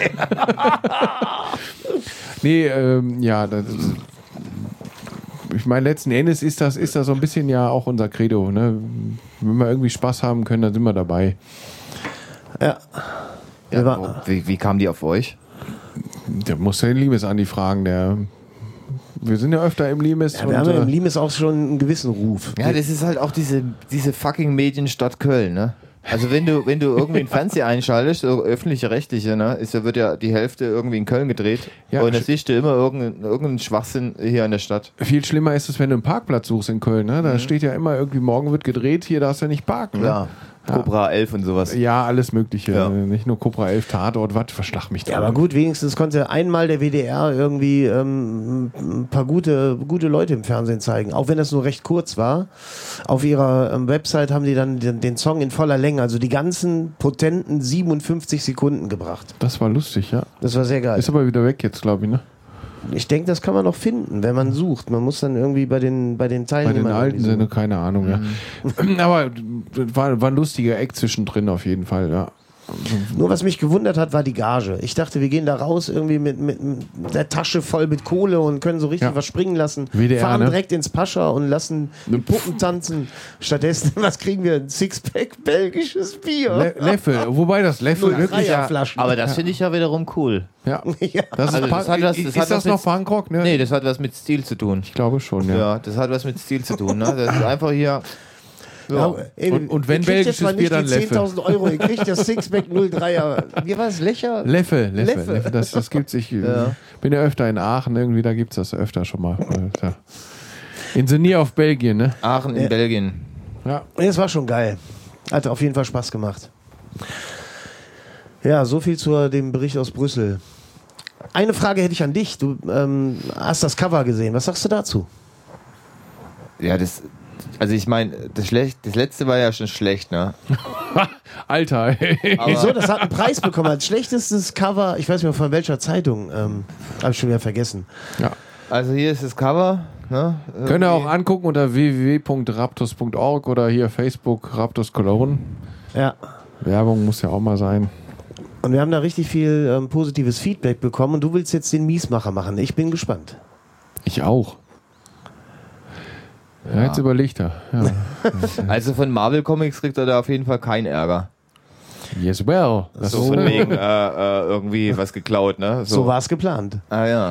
[SPEAKER 5] Nee, ja, das ist, ich meine, letzten Endes ist das so ein bisschen ja auch unser Credo. Ne? Wenn wir irgendwie Spaß haben können, dann sind wir dabei.
[SPEAKER 6] ja.
[SPEAKER 4] Wie kam die auf euch?
[SPEAKER 5] Der muss den Limes-Andi fragen. Wir sind ja öfter im Limes.
[SPEAKER 6] Ja, wir haben ja im Limes auch schon einen gewissen Ruf.
[SPEAKER 4] Ja, das ist halt auch diese fucking Medienstadt Köln, ne? Also wenn du irgendwie einen Fernseher einschaltest, so öffentliche Rechtliche, ne, wird ja die Hälfte irgendwie in Köln gedreht.
[SPEAKER 5] Ja,
[SPEAKER 4] und da siehst du immer irgendeinen Schwachsinn hier in der Stadt.
[SPEAKER 5] Viel schlimmer ist es, wenn du einen Parkplatz suchst in Köln. Ne? Da steht ja immer irgendwie, morgen wird gedreht, hier darfst du nicht parken. Ne?
[SPEAKER 4] Ja. Cobra 11 und sowas.
[SPEAKER 5] Ja, alles Mögliche.
[SPEAKER 4] Ja.
[SPEAKER 5] Nicht nur Cobra 11, Tatort, was, verschlag mich da.
[SPEAKER 6] Ja, aber gut, wenigstens konnte einmal der WDR irgendwie ein paar gute Leute im Fernsehen zeigen. Auch wenn das nur recht kurz war. Auf ihrer Website haben die dann den Song in voller Länge, also die ganzen potenten 57 Sekunden gebracht.
[SPEAKER 5] Das war lustig, ja.
[SPEAKER 6] Das war sehr geil.
[SPEAKER 5] Ist aber wieder weg jetzt, glaube ich, ne?
[SPEAKER 6] Ich denke, das kann man noch finden, wenn man sucht. Man muss dann irgendwie bei den Teilnehmern...
[SPEAKER 5] Bei den alten
[SPEAKER 6] irgendwie
[SPEAKER 5] Sinne, keine Ahnung, ja. Aber war ein lustiger Eck zwischendrin auf jeden Fall, ja.
[SPEAKER 6] Nur was mich gewundert hat, war die Gage. Ich dachte, wir gehen da raus irgendwie mit der Tasche voll mit Kohle und können so richtig was springen lassen.
[SPEAKER 5] WDR,
[SPEAKER 6] fahren
[SPEAKER 5] ne?
[SPEAKER 6] direkt ins Pascha und lassen die Puppen tanzen. Stattdessen, was kriegen wir? Ein Sixpack belgisches Bier.
[SPEAKER 5] Leffel, wobei das Leffel wirklich...
[SPEAKER 6] Flaschen.
[SPEAKER 4] Aber das finde ich ja wiederum cool.
[SPEAKER 5] Ja.
[SPEAKER 6] Ja.
[SPEAKER 5] Das ist,
[SPEAKER 4] Also das hat was-
[SPEAKER 5] ist
[SPEAKER 4] das hat
[SPEAKER 5] das
[SPEAKER 4] was
[SPEAKER 5] noch
[SPEAKER 4] mit-
[SPEAKER 5] Punkrock? Ne?
[SPEAKER 4] Nee, das hat was mit Stil zu tun.
[SPEAKER 5] Ich glaube schon, ja.
[SPEAKER 4] Ja, das hat was mit Stil zu tun. Ne? Das ist einfach hier...
[SPEAKER 6] Ja, ey,
[SPEAKER 5] Und wenn
[SPEAKER 6] ihr kriegt jetzt
[SPEAKER 5] belgisches
[SPEAKER 6] zwar
[SPEAKER 5] Bier,
[SPEAKER 6] nicht
[SPEAKER 5] dann
[SPEAKER 6] die
[SPEAKER 5] Leffe.
[SPEAKER 6] 10.000 €, ihr kriegt das Sixpack 03er. Wie war es?
[SPEAKER 5] Leffe. Das gibt's. Ich bin ja öfter in Aachen, irgendwie, da gibt's das öfter schon mal. Ja. In Senier auf Belgien, ne?
[SPEAKER 4] Aachen in Belgien.
[SPEAKER 5] Ja.
[SPEAKER 6] Es war schon geil. Hat auf jeden Fall Spaß gemacht. Ja, so viel zu dem Bericht aus Brüssel. Eine Frage hätte ich an dich. Du hast das Cover gesehen. Was sagst du dazu?
[SPEAKER 4] Ja, also ich meine, das letzte war ja schon schlecht, ne?
[SPEAKER 5] Alter.
[SPEAKER 6] Wieso? Das hat einen Preis bekommen als schlechtestes Cover. Ich weiß nicht mehr von welcher Zeitung. Habe ich schon wieder vergessen.
[SPEAKER 5] Ja.
[SPEAKER 4] Also hier ist das Cover. Ne?
[SPEAKER 5] Könnt ihr auch angucken unter www.raptus.org oder hier Facebook Raptus Cologne.
[SPEAKER 6] Ja.
[SPEAKER 5] Werbung muss ja auch mal sein.
[SPEAKER 6] Und wir haben da richtig viel positives Feedback bekommen. Und du willst jetzt den Miesmacher machen. Ich bin gespannt.
[SPEAKER 5] Ich auch. Ja, jetzt überlegt er. Ja.
[SPEAKER 4] Also von Marvel Comics kriegt er da auf jeden Fall keinen Ärger.
[SPEAKER 5] Yes, well. Das
[SPEAKER 4] So
[SPEAKER 5] ist
[SPEAKER 4] von wegen irgendwie was geklaut, ne?
[SPEAKER 6] So war es geplant.
[SPEAKER 4] Ah ja.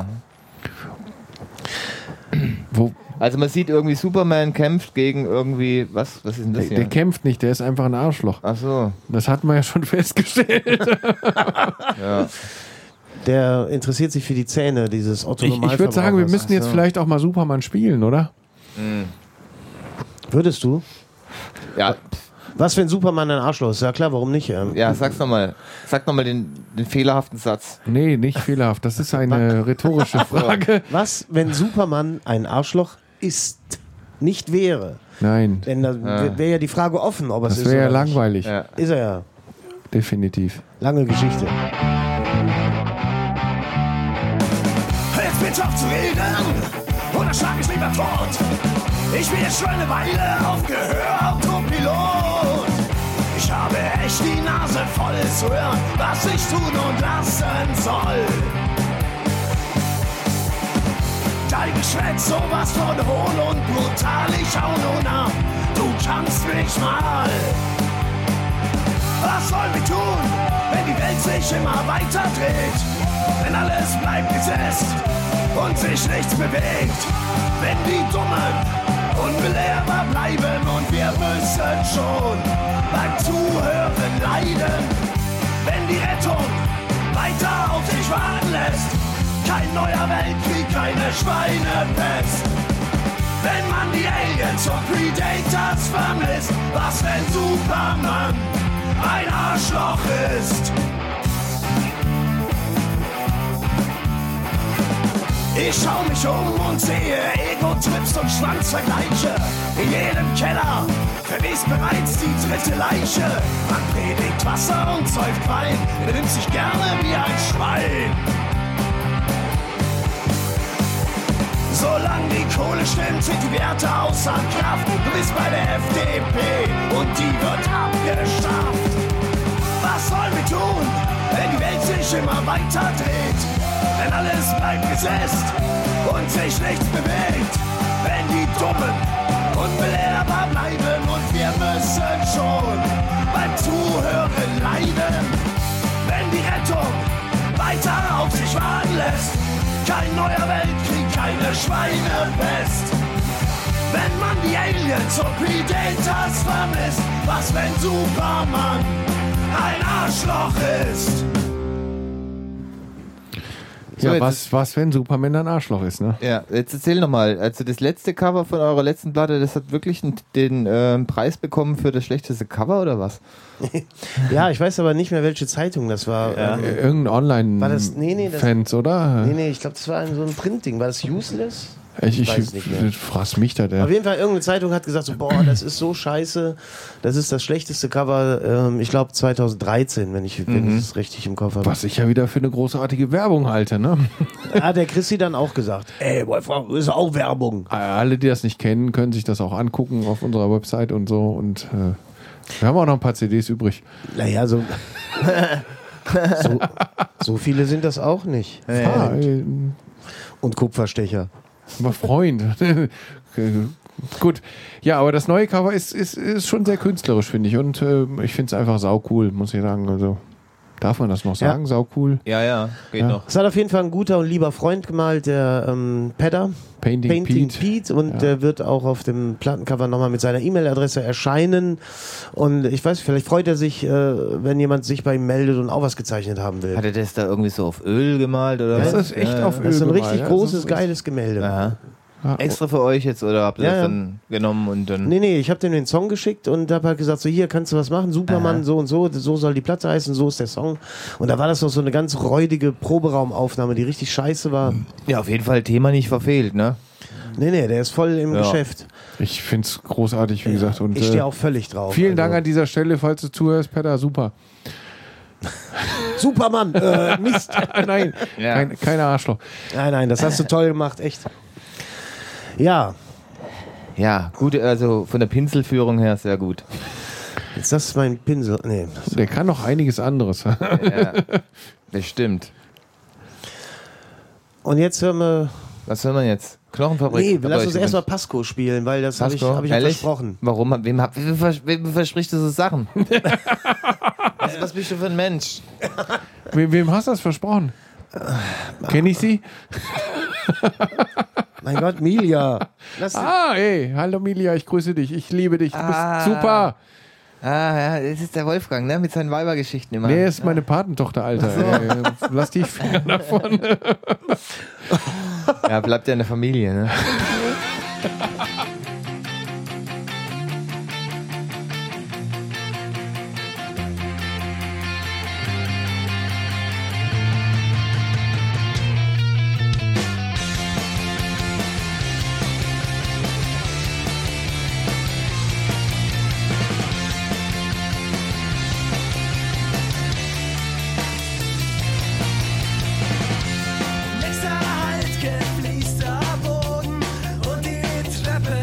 [SPEAKER 5] Wo,
[SPEAKER 4] Also man sieht irgendwie, Superman kämpft gegen irgendwie, was ist denn das hier?
[SPEAKER 5] der kämpft nicht, der ist einfach ein Arschloch.
[SPEAKER 4] Ach so.
[SPEAKER 5] Das hat man ja schon festgestellt.
[SPEAKER 4] Ja.
[SPEAKER 6] Der interessiert sich für die Zähne dieses Otto
[SPEAKER 5] Ich würde sagen, wir
[SPEAKER 6] Normalverbrauchers.
[SPEAKER 5] müssen jetzt vielleicht auch mal Superman spielen, oder?
[SPEAKER 6] Würdest du?
[SPEAKER 4] Ja,
[SPEAKER 6] Was, wenn Superman ein Arschloch ist? Ja klar, warum nicht?
[SPEAKER 4] ja, sag's nochmal. Sag nochmal den fehlerhaften Satz.
[SPEAKER 5] Nee, nicht fehlerhaft. Das ist eine rhetorische Frage.
[SPEAKER 6] Was, wenn Superman ein Arschloch ist? Nicht wäre.
[SPEAKER 5] Nein,
[SPEAKER 6] Denn da wäre ja die Frage offen, ob er es
[SPEAKER 5] das
[SPEAKER 6] ist.
[SPEAKER 5] wäre ja
[SPEAKER 6] oder nicht.
[SPEAKER 5] langweilig.
[SPEAKER 4] Ja.
[SPEAKER 6] Ist er ja.
[SPEAKER 5] Definitiv.
[SPEAKER 6] Lange Geschichte.
[SPEAKER 7] Jetzt bitte auf zu reden, oder schlag ich lieber tot. Ich bin jetzt schon eine Weile auf Gehör, Autopilot. Ich habe echt die Nase voll zu hören, was ich tun und lassen soll. Dein Geschwätz sowas von hohl und brutal, ich hau nur nach, du kannst mich mal. Was sollen wir tun, wenn die Welt sich immer weiter dreht? Wenn alles bleibt gesetzt und sich nichts bewegt. Wenn die Dummen unbelehrbar bleiben und wir müssen schon beim Zuhören leiden. Wenn die Rettung weiter auf sich warten lässt. Kein neuer Weltkrieg, keine Schweinepest. Wenn man die Aliens und Predators vermisst, was wenn Superman ein Arschloch ist? Ich schau mich um und sehe Ego-Trips und Schwanzvergleiche. In jedem Keller verwest bereits die dritte Leiche. Man predigt Wasser und säuft Wein, benimmt sich gerne wie ein Schwein. Solange die Kohle stimmt, sind die Werte außer Kraft. Du bist bei der FDP und die wird abgeschafft. Was sollen wir tun, wenn die Welt sich immer weiter dreht? Wenn alles bleibt gesetzt und sich nichts bewegt. Wenn die Dummen unbelehrbar bleiben und wir müssen schon beim Zuhören leiden. Wenn die Rettung weiter auf sich warten lässt. Kein neuer Weltkrieg, keine Schweinepest. Wenn man die Aliens und Predators vermisst. Was wenn Superman ein Arschloch ist?
[SPEAKER 4] So,
[SPEAKER 5] Ja, was, wenn Superman ein Arschloch ist, ne?
[SPEAKER 4] Ja, jetzt erzähl nochmal. Also das letzte Cover von eurer letzten Platte, das hat wirklich den Preis bekommen für das schlechteste Cover oder was?
[SPEAKER 6] Ja, ich weiß aber nicht mehr, welche Zeitung das war.
[SPEAKER 4] Ja.
[SPEAKER 5] Irgendein
[SPEAKER 6] War das- nee, das-
[SPEAKER 5] Online-Fans, oder?
[SPEAKER 6] Nee, ich glaube, das war so ein Printding. War das Useless?
[SPEAKER 5] Ich
[SPEAKER 6] weiß nicht mehr.
[SPEAKER 5] frag's mich da,
[SPEAKER 6] Auf
[SPEAKER 5] der.
[SPEAKER 6] jeden Fall, irgendeine Zeitung hat gesagt, so, boah, das ist so scheiße. Das ist das schlechteste Cover, ich glaube 2013, wenn ich es richtig im Kopf habe.
[SPEAKER 5] Was ich ja wieder für eine großartige Werbung halte, ne?
[SPEAKER 6] Hat der Christi dann auch gesagt. Ey, Wolfgang, ist auch Werbung.
[SPEAKER 5] Alle, die das nicht kennen, können sich das auch angucken auf unserer Website und so. Und wir haben auch noch ein paar CDs übrig.
[SPEAKER 6] Naja, so viele sind das auch nicht. Und Kupferstecher.
[SPEAKER 5] Aber Freund. Gut. Ja, aber das neue Cover ist schon sehr künstlerisch, finde ich. Und ich finde es einfach saucool, muss ich sagen. Also, darf man das noch sagen? Saucool.
[SPEAKER 4] Ja, geht noch.
[SPEAKER 6] Das hat auf jeden Fall ein guter und lieber Freund gemalt, der Pedder.
[SPEAKER 5] Painting
[SPEAKER 6] Pete. Und der wird auch auf dem Plattencover nochmal mit seiner E-Mail-Adresse erscheinen. Und ich weiß, vielleicht freut er sich, wenn jemand sich bei ihm meldet und auch was gezeichnet haben will.
[SPEAKER 4] Hat er das da irgendwie so auf Öl gemalt oder
[SPEAKER 5] Das
[SPEAKER 4] was?
[SPEAKER 5] ist echt auf Öl.
[SPEAKER 6] Das ist ein
[SPEAKER 5] gemalt,
[SPEAKER 6] richtig
[SPEAKER 5] ja.
[SPEAKER 6] großes,
[SPEAKER 5] Das ist
[SPEAKER 6] geiles Gemälde.
[SPEAKER 4] Aha.
[SPEAKER 5] Ja.
[SPEAKER 4] Extra für euch jetzt oder habt ihr
[SPEAKER 6] Ja,
[SPEAKER 4] das
[SPEAKER 6] ja.
[SPEAKER 4] dann genommen und dann...
[SPEAKER 6] Nee, ich habe dem den Song geschickt und habe halt gesagt, so hier kannst du was machen, Superman, so und so soll die Platte heißen, so ist der Song. Und da war das noch so eine ganz räudige Proberaumaufnahme, die richtig scheiße war.
[SPEAKER 4] Ja, auf jeden Fall Thema nicht verfehlt, ne?
[SPEAKER 6] Nee, der ist voll im Geschäft.
[SPEAKER 5] Ich finde es großartig, wie gesagt. Und,
[SPEAKER 6] Ich stehe auch völlig drauf.
[SPEAKER 5] vielen Dank
[SPEAKER 6] also.
[SPEAKER 5] an dieser Stelle, falls du zuhörst, Petter, super.
[SPEAKER 6] Superman, Mist.
[SPEAKER 5] Nein,
[SPEAKER 4] Ja.
[SPEAKER 5] kein Arschloch.
[SPEAKER 6] Nein, das hast du toll gemacht, echt. Ja,
[SPEAKER 4] Ja, gut, also von der Pinselführung her sehr gut.
[SPEAKER 6] jetzt das ist mein Pinsel. Nee.
[SPEAKER 5] Der kann noch einiges anderes.
[SPEAKER 4] Ja, das stimmt.
[SPEAKER 6] Und jetzt hören wir.
[SPEAKER 4] Was soll man jetzt? Knochenfabrik?
[SPEAKER 6] Nee,
[SPEAKER 4] Habt ihr
[SPEAKER 6] lass
[SPEAKER 4] euch
[SPEAKER 6] uns erstmal Pasco spielen, weil das habe ich
[SPEAKER 4] Pasco?
[SPEAKER 6] ihm
[SPEAKER 4] Ehrlich?
[SPEAKER 6] versprochen.
[SPEAKER 4] Warum? Wem versprichst du so Sachen? was bist du für ein Mensch?
[SPEAKER 5] Wem hast du das versprochen? Kenne ich sie?
[SPEAKER 6] Mein Gott, Milja.
[SPEAKER 5] Hey, hallo Milia, ich grüße dich. Ich liebe dich. Du bist super.
[SPEAKER 4] Ja, das ist der Wolfgang, ne? Mit seinen Weibergeschichten immer.
[SPEAKER 5] Nee, ist meine Patentochter, Alter. Ey, lass die Finger davon.
[SPEAKER 4] Ja, bleibt ja in der Familie, ne?
[SPEAKER 3] Nächster Halt, gefließter Boden und die Treppe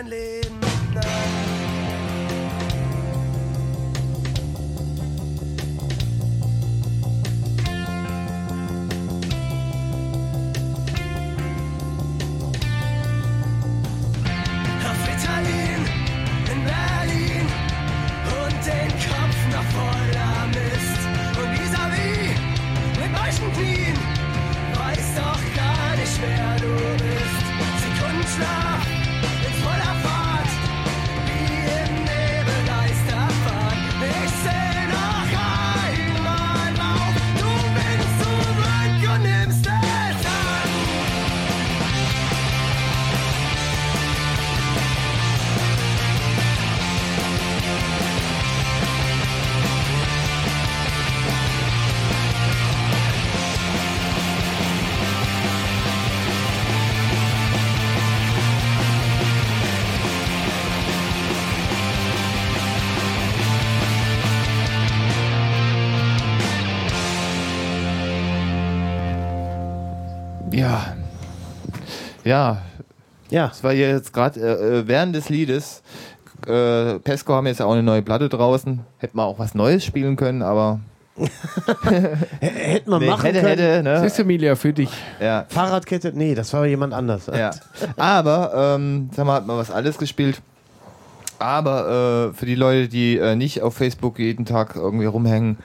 [SPEAKER 7] mein Leben. Auf Ritalin in Berlin und den Kopf noch voller Mist. Und vis-à-vis mit weichen Knien, weiß doch gar nicht, wer du bist. Sekundenschlaf in voller Fahrt, wie im Nebel Geisterfahrt. Ich seh noch einmal auf, du bist zurück und nimmst es an.
[SPEAKER 4] Ja. Ja.
[SPEAKER 6] Ja.
[SPEAKER 4] Das war jetzt gerade während des Liedes. Pesco haben jetzt ja auch eine neue Platte draußen. Hätten wir auch was Neues spielen können, aber.
[SPEAKER 6] Hätten wir machen können.
[SPEAKER 4] Hätte, ne?
[SPEAKER 5] Das ist Emilia für dich.
[SPEAKER 4] Ja.
[SPEAKER 6] Fahrradkette? Nee, das war jemand anders.
[SPEAKER 4] Ja. Aber, sag mal, hat man was alles gespielt. Aber für die Leute, die nicht auf Facebook jeden Tag irgendwie rumhängen,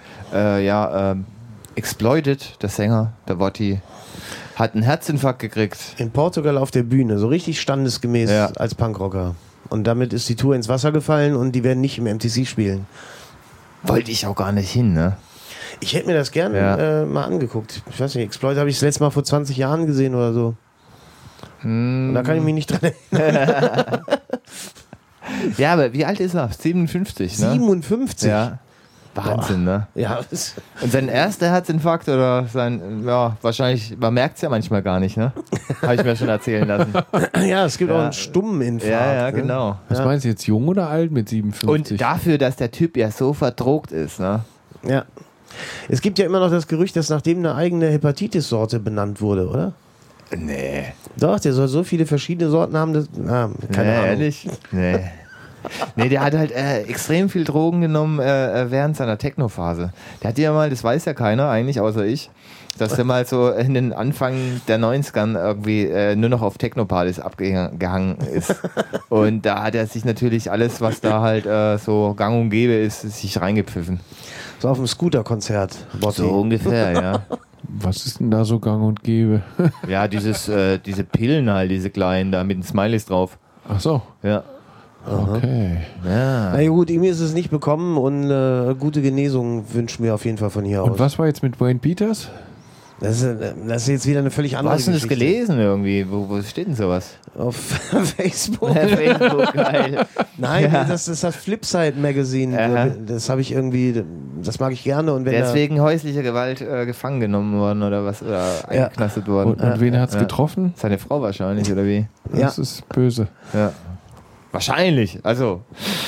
[SPEAKER 4] Exploited, der Sänger, der Wotti, hat einen Herzinfarkt gekriegt.
[SPEAKER 6] In Portugal auf der Bühne, so richtig standesgemäß als Punkrocker. Und damit ist die Tour ins Wasser gefallen und die werden nicht im MTC spielen.
[SPEAKER 4] Wollte ich auch gar nicht hin, ne?
[SPEAKER 6] Ich hätte mir das gerne mal angeguckt. Ich weiß nicht, Exploit habe ich das letzte Mal vor 20 Jahren gesehen oder so. Und da kann ich mich nicht dran erinnern.
[SPEAKER 4] Ja, aber wie alt ist er? 57, ne?
[SPEAKER 6] 57?
[SPEAKER 4] Ja. Wahnsinn, ne?
[SPEAKER 6] Ja.
[SPEAKER 4] Und sein erster Herzinfarkt oder sein, ja, wahrscheinlich, man merkt es ja manchmal gar nicht, ne? Habe ich mir schon erzählen lassen.
[SPEAKER 6] Ja, es gibt auch einen stummen Infarkt.
[SPEAKER 4] Ja,
[SPEAKER 6] ne?
[SPEAKER 4] genau.
[SPEAKER 5] Was meinst du jetzt, jung oder alt mit 57?
[SPEAKER 4] Und dafür, dass der Typ ja so verdrogt ist, ne?
[SPEAKER 6] Ja. Es gibt ja immer noch das Gerücht, dass nach dem eine eigene Hepatitis-Sorte benannt wurde, oder?
[SPEAKER 4] Nee.
[SPEAKER 6] Doch, der soll so viele verschiedene Sorten haben, dass, keine Ahnung.
[SPEAKER 4] Ehrlich? Nee. Nee, der hat halt extrem viel Drogen genommen während seiner Techno-Phase. Der hat ja mal, das weiß ja keiner eigentlich, außer ich, dass der mal so in den Anfang der 90ern irgendwie nur noch auf Techno-Partys abgehangen ist. Und da hat er sich natürlich alles, was da halt so gang und gäbe ist, sich reingepfiffen.
[SPEAKER 6] So auf dem Scooter-Konzert.
[SPEAKER 4] So ungefähr, ja.
[SPEAKER 5] Was ist denn da so gang und gäbe?
[SPEAKER 4] Ja, diese Pillen halt, diese kleinen, da mit den Smileys drauf.
[SPEAKER 5] Ach so.
[SPEAKER 4] Ja.
[SPEAKER 5] Okay.
[SPEAKER 4] Ja.
[SPEAKER 6] Na gut, ihm ist es nicht bekommen und gute Genesung wünschen wir auf jeden Fall von hier aus.
[SPEAKER 5] Und was war jetzt mit Wayne Peters?
[SPEAKER 6] Das ist jetzt wieder eine völlig
[SPEAKER 4] Wo
[SPEAKER 6] andere
[SPEAKER 4] hast du das
[SPEAKER 6] Geschichte.
[SPEAKER 4] gelesen irgendwie? Wo steht denn sowas?
[SPEAKER 6] Auf Facebook.
[SPEAKER 4] Facebook, geil.
[SPEAKER 6] Nein,
[SPEAKER 4] Ja.
[SPEAKER 6] das ist das Flipside Magazine.
[SPEAKER 4] Aha.
[SPEAKER 6] Das habe ich irgendwie, das mag ich gerne. Und wenn
[SPEAKER 4] Der ist
[SPEAKER 6] da,
[SPEAKER 4] wegen häuslicher Gewalt gefangen genommen worden oder was? Oder eingeknastet worden.
[SPEAKER 5] Und wen hat's getroffen?
[SPEAKER 4] Seine Frau wahrscheinlich, oder wie?
[SPEAKER 5] Das ist böse.
[SPEAKER 4] Ja. Wahrscheinlich. Also,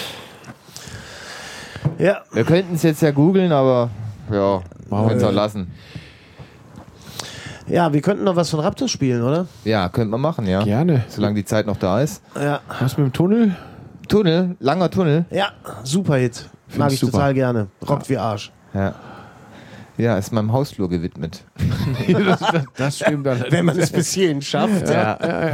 [SPEAKER 6] ja,
[SPEAKER 4] wir könnten es jetzt ja googeln, aber ja, wir können es auch lassen.
[SPEAKER 6] ja, wir könnten noch was von Raptor spielen, oder?
[SPEAKER 4] Ja, könnte man machen, ja.
[SPEAKER 5] Gerne.
[SPEAKER 4] Solange die Zeit noch da ist.
[SPEAKER 6] Ja,
[SPEAKER 5] Was mit dem Tunnel?
[SPEAKER 4] Tunnel, langer Tunnel.
[SPEAKER 6] ja, super Hit. Mag ich
[SPEAKER 5] super.
[SPEAKER 6] total gerne. Rockt wie Arsch.
[SPEAKER 4] Ja. Ja, ist meinem Hausflur gewidmet.
[SPEAKER 5] Das stimmt dann.
[SPEAKER 6] Wenn man es bis hierhin schafft.
[SPEAKER 4] Ja.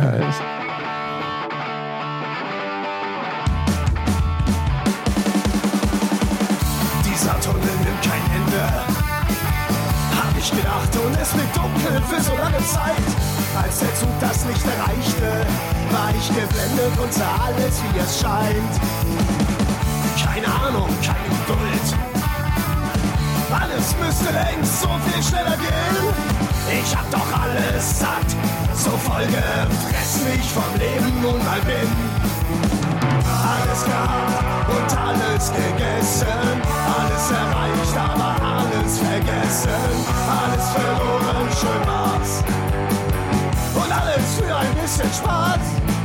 [SPEAKER 7] Dieser Tunnel nimmt kein Ende. Hab ich gedacht, und es wird dunkel für so lange Zeit. Als der Zug das Licht erreichte, war ich geblendet und sah alles, wie es scheint. Keine Ahnung, keine Geduld. Alles müsste längst so viel schneller gehen. Ich hab doch alles satt, so voll gefressen ich vom Leben nun mal bin. Alles gehabt und alles gegessen, alles erreicht, aber alles vergessen, alles verloren, schön war's. Und alles für ein bisschen Spaß.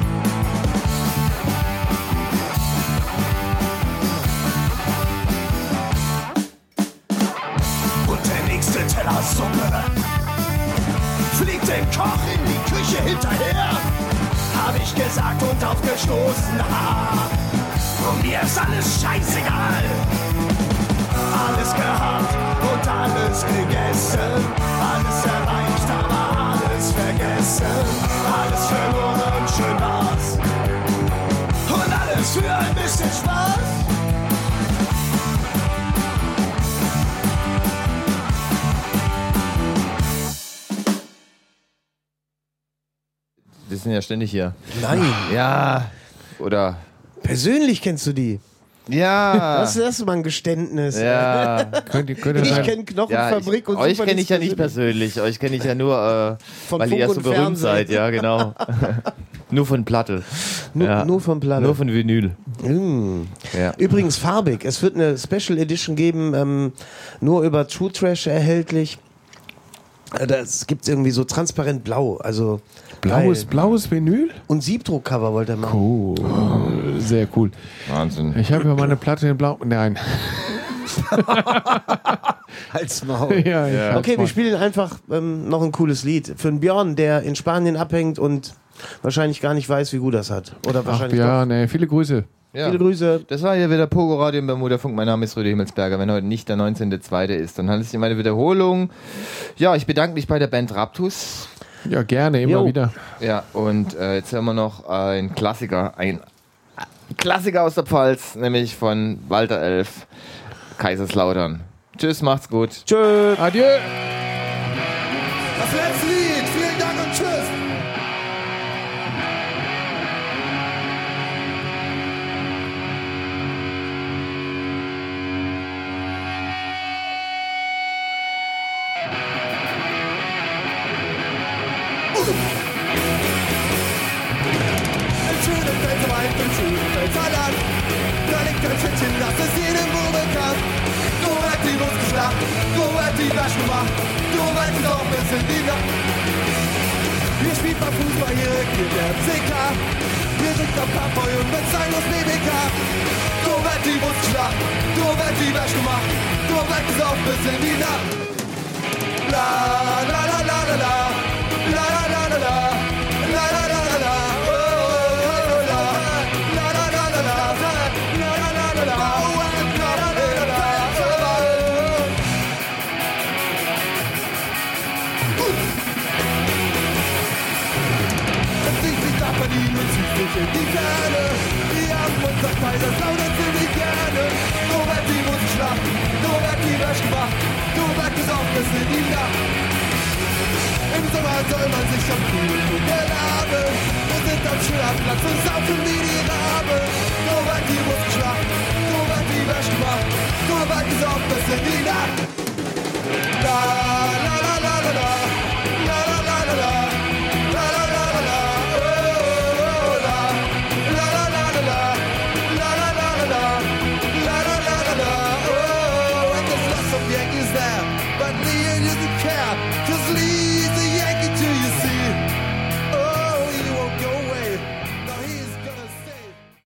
[SPEAKER 7] Und der nächste Teller Suppe fliegt dem Koch in die Küche hinterher. Hab ich gesagt und aufgestanden. Stoßen. Und mir ist alles scheißegal. Alles gehabt und alles gegessen. Alles erreicht, aber alles vergessen. Alles verloren, schön war's. Und alles für ein bisschen Spaß.
[SPEAKER 4] Die sind ja ständig hier.
[SPEAKER 6] Nein.
[SPEAKER 4] Ja. Oder.
[SPEAKER 6] Persönlich kennst du die?
[SPEAKER 4] Ja.
[SPEAKER 6] Das ist mal ein Geständnis.
[SPEAKER 4] Ja.
[SPEAKER 5] Könnte
[SPEAKER 6] Ich
[SPEAKER 5] sein.
[SPEAKER 6] kenne Knochenfabrik und
[SPEAKER 4] euch
[SPEAKER 6] Super
[SPEAKER 4] kenne ich ja
[SPEAKER 6] Disco
[SPEAKER 4] nicht persönlich. Euch kenne ich ja nur,
[SPEAKER 6] Von
[SPEAKER 4] weil ihr
[SPEAKER 6] Funk
[SPEAKER 4] so
[SPEAKER 6] und
[SPEAKER 4] berühmt
[SPEAKER 6] Fernsehen.
[SPEAKER 4] seid. Ja, genau. Nur von Platte.
[SPEAKER 6] Nur von Platte.
[SPEAKER 4] Nur von Vinyl. Ja.
[SPEAKER 6] Übrigens farbig. Es wird eine Special Edition geben, nur über True Trash erhältlich. Das gibt es irgendwie so transparent blau. Also
[SPEAKER 5] Blaues Vinyl?
[SPEAKER 6] und Siebdruckcover wollte er machen.
[SPEAKER 5] Cool. Sehr cool.
[SPEAKER 4] Wahnsinn.
[SPEAKER 5] Ich habe ja mal eine Platte in Blau. Nein.
[SPEAKER 6] Halt's Maul.
[SPEAKER 5] Ja, ja.
[SPEAKER 6] Okay, wir spielen einfach noch ein cooles Lied. Für einen Björn, der in Spanien abhängt und wahrscheinlich gar nicht weiß, wie gut das hat. Oder
[SPEAKER 5] Ach,
[SPEAKER 6] wahrscheinlich
[SPEAKER 5] ja, ne, viele Grüße.
[SPEAKER 4] Ja.
[SPEAKER 6] Viele Grüße.
[SPEAKER 4] Das war hier wieder Pogo Radio im Bermuda-Funk. Mein Name ist Rüdi Himmelsberger. Wenn heute nicht der 19.02. ist, dann handelt es sich um eine Wiederholung. Ja, ich bedanke mich bei der Band Raptus.
[SPEAKER 5] Ja, gerne, immer
[SPEAKER 6] Jo.
[SPEAKER 5] wieder.
[SPEAKER 4] Ja, und jetzt hören wir noch ein Klassiker aus der Pfalz, nämlich von Walter Elf, Kaiserslautern. Tschüss, macht's gut.
[SPEAKER 6] Tschö.
[SPEAKER 5] Adieu.
[SPEAKER 9] Das letzte Lied, vielen Dank und tschüss. Im schönen Pfälzerwald, im schönen Pfälzerland, da liegt ein Schüttchen, das ist jedem wohl bekannt. Du wird die Lust geschlagen, du wird die Wäsche gemacht, du wird es auch bis in die Nacht. Hier spielt man Fußball, hier regiert der FCK, hier singt am Kampfball und mit sein aus BBK. Du wird die Lust geschlagen, du wird die Wäsche gemacht, du wird es auch bis in die Nacht. La la la la la la, la la la la la, la la la la la, oh oh oh la, la la la la la, la la la la la, oh la la la la la, es zieht sich nach Berlin und zieht sich in die Ferne. Wir haben unser Kaiserslautern ziemlich gerne. So wird die Musik schlachten, so wird die Wäsche gemacht, so wird es auch bis in die Nacht. Im Sommer soll man sich am Kühlen und erlaben. Wir sind am Schillerplatz und saufen wie die